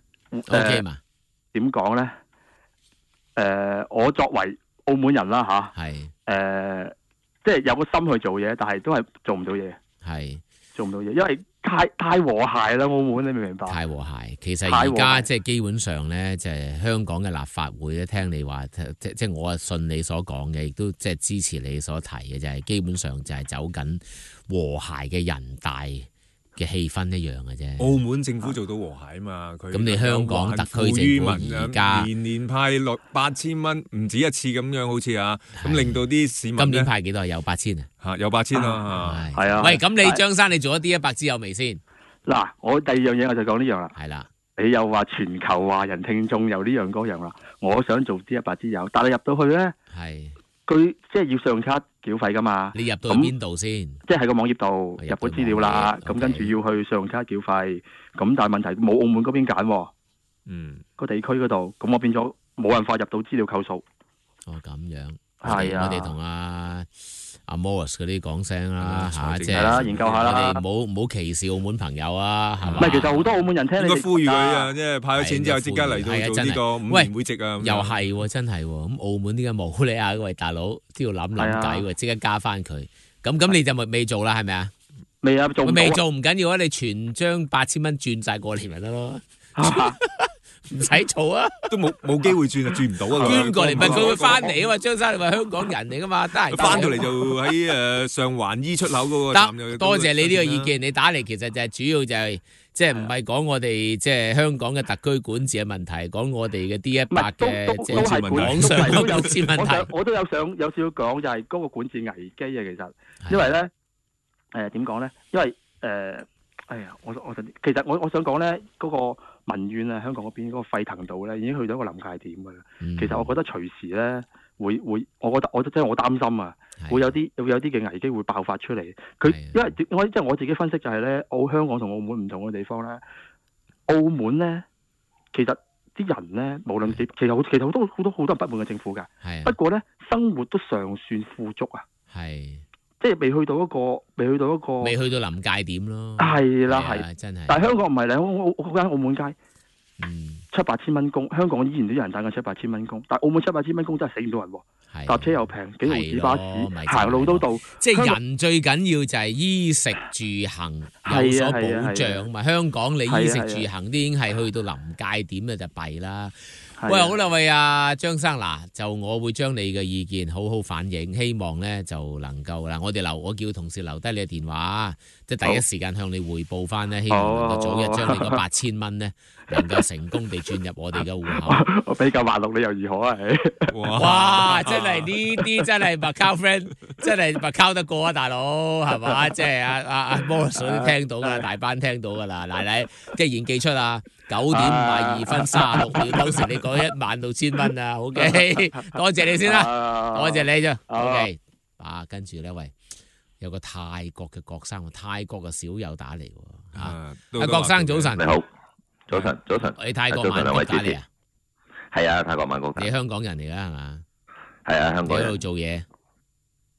？O K 嘛？ 點講咧？誒，我作為澳門人啦吓， 係誒，即係有個心去做嘢，但係都係做唔到嘢， 係做唔到嘢，因為太太和諧啦，澳門你明唔明白？ 太和諧，其實而家即係基本上咧，就係香港嘅立法會咧，聽你話，即即係我係信你所講嘅，亦都即係支持你所提嘅，就係基本上就係走緊和諧嘅人大嘅氣氛一樣嘅啫。 澳門政府做到和諧啊嘛，佢咁你香港特區政府而家年年派落八千蚊，唔止一次咁樣，好似啊，咁令到啲市民今年派幾多？有八千啊？ 嚇，有八千啊， 係啊。 喂，咁你張生你做咗 D 一百之後未先？ 嗱，我第二樣嘢我就講呢樣啦。 係啦， 你又話全球華人聽眾又呢樣嗰樣啦，我想做 D 一百之友，但係入到去咧， 係佢即係要信用卡繳費噶嘛。 你入到去邊度先？即係喺個網頁度入個資料啦，咁跟住要去信用卡繳費，咁但係問題冇澳門嗰邊揀， 嗯， 個地區嗰度，咁我變咗冇辦法入到資料扣數。 哦，咁樣， 係啊， 我哋同阿阿 Morris 嗰啲講聲啦嚇，即係研究下啦， 我哋唔好唔好歧視澳門朋友啊，係嘛？ 唔係，其實好多澳門人聽你應該呼籲佢啊，即係派咗錢之後即刻嚟到做呢個五年會籍啊。 又係真係咁，澳門點解冇你啊？喂，大佬都要諗諗計喎，即刻加翻佢。咁咁你就咪未做啦，係咪啊？ 未啊，做未做唔緊要啊，你全將八千蚊轉晒過嚟咪得咯。唔使做啊， 都冇冇機會轉啊，轉唔到啊！ 捐過嚟，唔係佢會翻嚟啊嘛。張生你話香港人嚟噶嘛，得閒翻到嚟就喺誒上環衣出口嗰個站。 得，多謝你呢個意見。你打嚟其實就係主要就係即係唔係講我哋即係香港嘅特區管治嘅問題，講我哋嘅 D 一百嘅即係網上嘅管治問題。 我都有想有少少講，就係嗰個管治危機啊。其實因為咧誒點講咧？因為誒哎呀，我我其實我我想講咧嗰個。民怨啊，香港嗰邊嗰個沸騰度咧，已經去到一個臨界點㗎啦。嗯、其實我覺得隨時咧會會，我覺得我真係我擔心啊，會有啲會有啲嘅危機會爆發出嚟。佢因為我即係我自己分析就係咧，澳香港同澳門唔同嘅地方咧，澳門咧其實啲人咧，無論其實好其實好多好多好多人不滿嘅政府㗎。不過咧生活都尚算富足啊。係。即係未去到一個，未去到一個， 未去到臨界點咯。 係啦，係真係。 但係香港唔係咧，嗰間澳門街，嗯，七八千蚊工，香港依然都有人打緊七八千蚊工，但係澳門七八千蚊工真係死唔到人喎。搭車又平，幾毫子巴士，行路都到。 即係人最緊要就係衣食住行有所保障嘛。香港你衣食住行都已經係去到臨界點咧，就弊啦。喂，好啦，喂啊，張生嗱，就我會將你嘅意見好好反映，希望咧就能夠啦。我哋留，我叫同事留低你嘅電話，即係第一時間向你匯報翻咧，希望能夠早日將你嗰八千蚊咧能夠成功地轉入我哋嘅戶口。 我比較滑落，你又如何啊？ 哇！真係呢啲真係麥交 friend， 真係麥交得過啊，大佬係嘛？即係阿阿阿 Morris 都聽到噶啦，大班聽到噶啦。奶奶既然寄出啊，九點五十二分三十六秒，當時你講一萬六千蚊啊 ，OK， 多謝你先啦，多謝你啫 ，OK。啊，跟住咧，喂，有個泰國嘅郭生，泰國嘅小友打嚟喎，啊，阿郭生早晨， 你好，早晨，早晨， 你泰國曼谷打嚟啊？ 係啊，泰國曼谷。 你香港人嚟噶係嘛？ 係啊，香港人。 你喺度做嘢？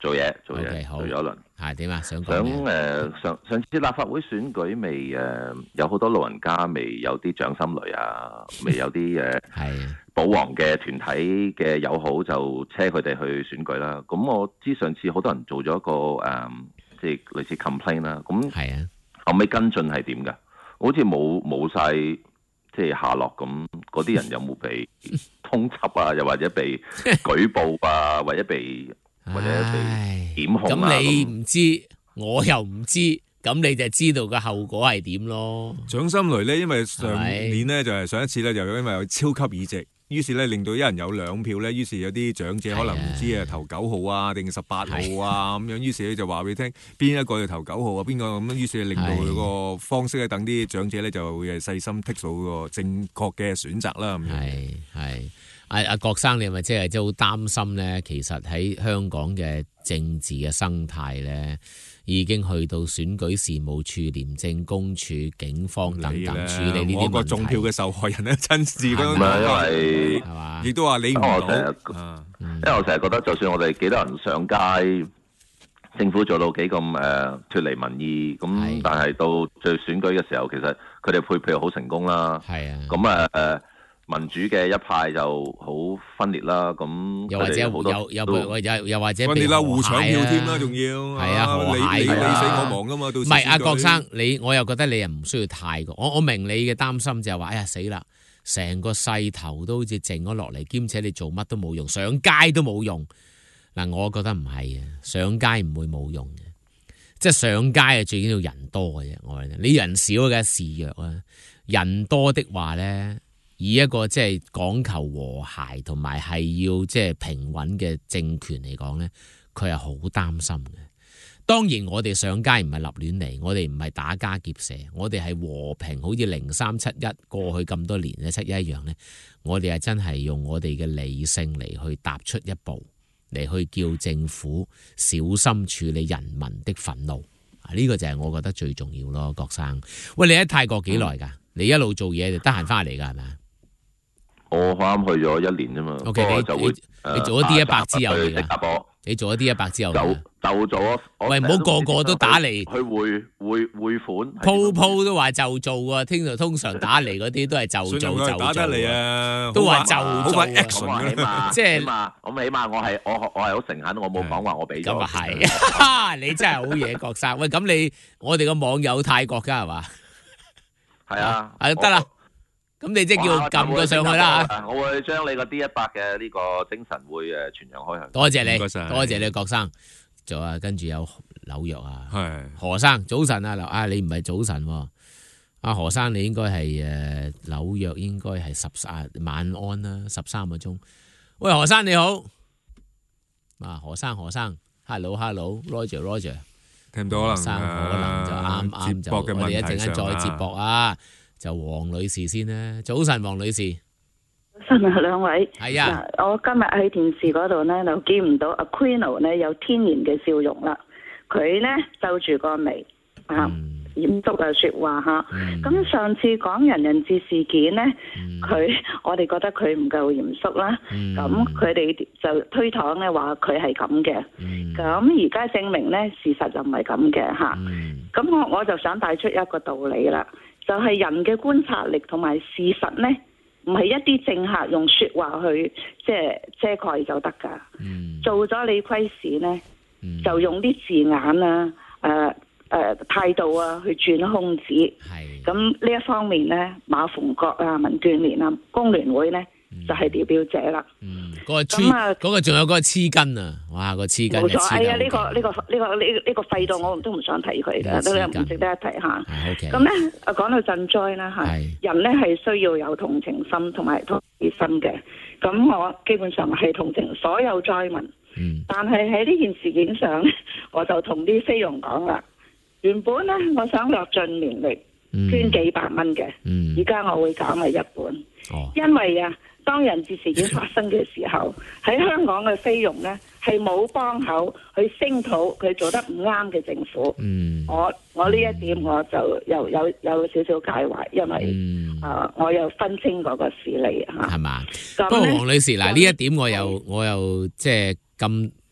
做嘢做嘢 okay, 好做咗一輪。 係點啊？想講想咩？ 誒、呃、上上次立法會選舉未誒、呃、有好多老人家未有啲掌心雷啊，未有啲誒係保皇嘅團體嘅友好就車佢哋去選舉啦。咁我知上次好多人做咗一個誒、呃、即係類似 complain 啦。咁係啊， 後尾跟進係點㗎？好似冇冇曬即係下落咁，嗰啲人有冇被通緝啊？又或者被舉報啊？或者被或者被檢控啊？ 咁你唔知，我又唔知，咁你就知道個後果係點咯。 掌心雷咧，因為上年咧就係上一次咧，就因為有超級議席。於是咧令到一人有兩票咧，於是有啲長者可能唔知啊投九號啊定十八號啊咁樣，於是咧就話俾你聽邊一個要投九號啊，邊個咁樣，於是令到佢個方式咧等啲長者咧就會係細心剔數個正確嘅選擇啦。咁樣係係阿阿郭生，你係咪即係即係好擔心咧？其實喺香港嘅政治嘅生態咧，已經去到選舉事務處、廉政公署、警方等等處理呢啲問題。 我個中票嘅受害人咧，親自嗰唔係因為係嘛， 亦都話理唔到。因為我成日覺得，就算我哋幾多人上街，政府做到幾咁誒脱離民意，咁但係到最選舉嘅時候，其實佢哋配票好成功啦。 係啊， 咁誒誒。民主嘅一派就好分裂啦，咁又或者好多又又又又或者分裂啦，互搶票添啦，仲要係啊，和諧你你死我亡噶嘛，到時唔係阿郭生，你我又覺得你又唔需要太過，我我明你嘅擔心就係話，哎呀死啦，成個勢頭都好似靜咗落嚟，兼且你做乜都冇用，上街都冇用。嗱，我覺得唔係啊，上街唔會冇用嘅，即係上街啊，最緊要人多嘅啫。我話你人少嘅示弱啊，人多的話咧。以一個即係講求和諧同埋係要即係平穩嘅政權嚟講咧，佢係好擔心嘅。當然我哋上街唔係立亂嚟，我哋唔係打家劫舍，我哋係和平，好似零三七一過去咁多年嘅七一一樣咧。我哋係真係用我哋嘅理性嚟去踏出一步，嚟去叫政府小心處理人民的憤怒。啊，呢個就係我覺得最重要咯，郭生。喂，你喺泰國幾耐㗎？嗯、你一路做嘢就得閒翻嚟㗎係咪？ 我啱去咗一年啫嘛。 O K， 你就會你你做咗 D 一百之後嚟㗎？ 你做咗 D 一百之後就就做。 喂，唔好個個都打嚟。 去匯匯匯款。 鋪鋪都話就做啊！聽到通常打嚟嗰啲都係就做就做。 打得嚟啊！ 都話就做啊！ 即係起碼我起碼我係我我係好誠懇，我冇講話我俾咗。 咁啊係，你真係好嘢，郭生。喂，咁你我哋個網友泰國㗎係嘛？ 係啊。 係得啦。咁你即係叫撳佢上去啦嚇！ 我會將你個 D 一百嘅呢個精神會誒傳揚開去。 多謝你，多謝你，郭生。仲啊，跟住有紐約啊，係何生早晨啊，啊你唔係早晨喎，阿何生你應該係誒紐約應該係十三晚安啦，十三個鐘。喂，何生你好，啊何生何生 ，hello hello，Roger Roger， 聽唔到可能生可能就啱啱就我哋一陣間再接駁啊。就黃女士先啦，早晨黃女士。 早晨啊，兩位。 係啊。 我今日喺電視嗰度咧，就見唔到 Aquino 咧有天然嘅笑容啦。佢咧皺住個眉啊，嚴肅嘅説話嚇。咁、嗯、上次講人人質事件咧，佢、嗯、我哋覺得佢唔夠嚴肅啦。咁佢哋就推搪咧話佢係咁嘅。咁而家證明咧事實就唔係咁嘅嚇。咁、嗯、我我就想帶出一個道理啦。就係、是、人嘅觀察力同埋事實呢，唔係一啲政客用説話去即係遮蓋就得㗎。嗯、做咗你虧事呢，嗯、就用啲字眼啊、誒、呃、誒、呃、態度啊去轉空子。咁呢一方面呢，馬逢國啊、民建聯啊、工聯會呢，嗯、就係代表者啦。 嗯，嗰、那個黐，嗰、那個仲有嗰個黐筋啊！哇，那個黐筋冇錯， 哎呀，呢、這個呢、這個呢、這個呢呢、這個廢到我都唔想提佢嘅，都唔值得一提下。咁咧，講到賑災啦嚇，人咧係需要有同情心同埋同理心嘅。咁我基本上係同情所有災民，嗯、但係喺呢件事件上咧，我就同啲菲傭講啦。原本咧，我想略盡綿力捐幾百蚊嘅，而家、嗯、我會減為一半，哦、因為啊。當人質事件發生嘅時候，喺香港嘅菲傭呢係冇幫口去聲討佢做得唔啱嘅政府。嗯，我我呢一點我就又有有，有少少介懷，因為、嗯呃、我又分清嗰個事理嚇。係嘛？不過黃女士嗱，呢一點我又我又即係咁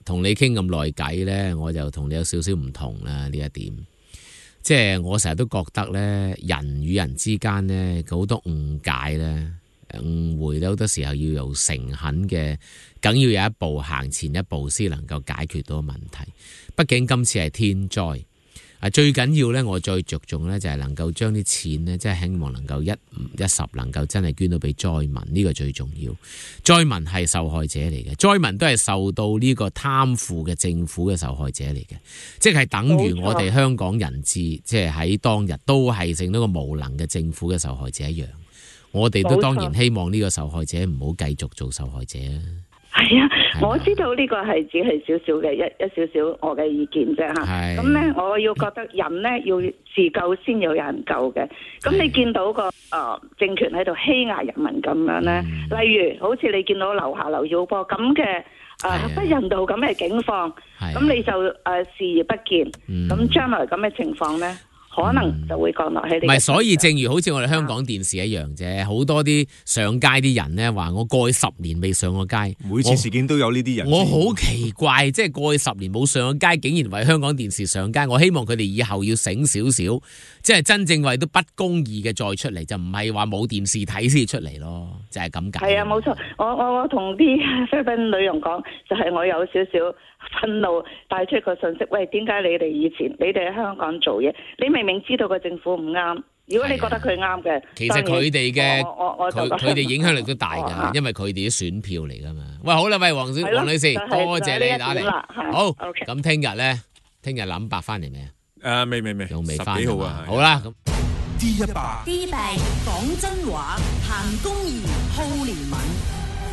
同你傾咁耐偈呢，我就同你有少少唔同啦呢一點。即係我成日都覺得呢，人與人之間呢，好多誤解呢、誤會咧，好多時候要有誠懇嘅，梗要有一步行前一步先能夠解決到問題。畢竟今次係天災。最緊要咧，我最着重咧就係能夠將啲錢呢，即係希望能夠一一十能夠真係捐到俾災民，呢個最重要。災民係受害者嚟嘅，災民都係受到呢個貪腐嘅政府嘅受害者嚟嘅，即係等於我哋香港人治，即係喺當日都係成到個無能嘅政府嘅受害者一樣。我哋都當然希望呢個受害者唔好繼續做受害者啊。 係啊，我知道呢個係只係少少嘅一一少少我嘅意見啫嚇。咁咧，我要覺得人咧要自救先有人救嘅。咁你見到個誒、呃、政權喺度欺壓人民咁樣咧，嗯、例如好似你見到樓下劉曉波咁嘅誒不人道咁嘅境況，咁你就誒、呃、視而不見。咁、嗯、將來咁嘅情況咧，可能就會降落喺你。唔係，所以正如好似我哋香港電視一樣啫，好多啲上街啲人咧話，我過去十年未上過街， 每次事件都有呢啲人。 我好奇怪，即係過去十年冇上過街，竟然為香港電視上街。我希望佢哋以後要醒少少，即係真正為到不公義嘅再出嚟，就唔係話冇電視睇先出嚟咯，就係咁解。 係啊，冇錯。我我我同啲菲律賓女傭講，就係、是、我有少少憤怒，帶出個信息。喂，點解你哋以前你哋喺香港做嘢，你明明知道個政府唔啱，如果你覺得佢啱嘅， 其實佢哋嘅佢佢哋影響力都大㗎，因為佢哋啲選票嚟㗎嘛。喂，好啦，喂，黃小黃女士， 就是、 多謝你打嚟。好， 咁、 okay. 聽日咧，聽日諗白翻嚟未啊？ 誒，未未未， 仲未翻。 十幾號啊？ 好啦，咁 D 一百 D 一百講真話，行公義，好憐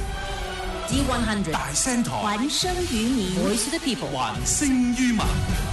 憫。D 一百大聲台， 還生於民，Voice of the People， 還聲於民。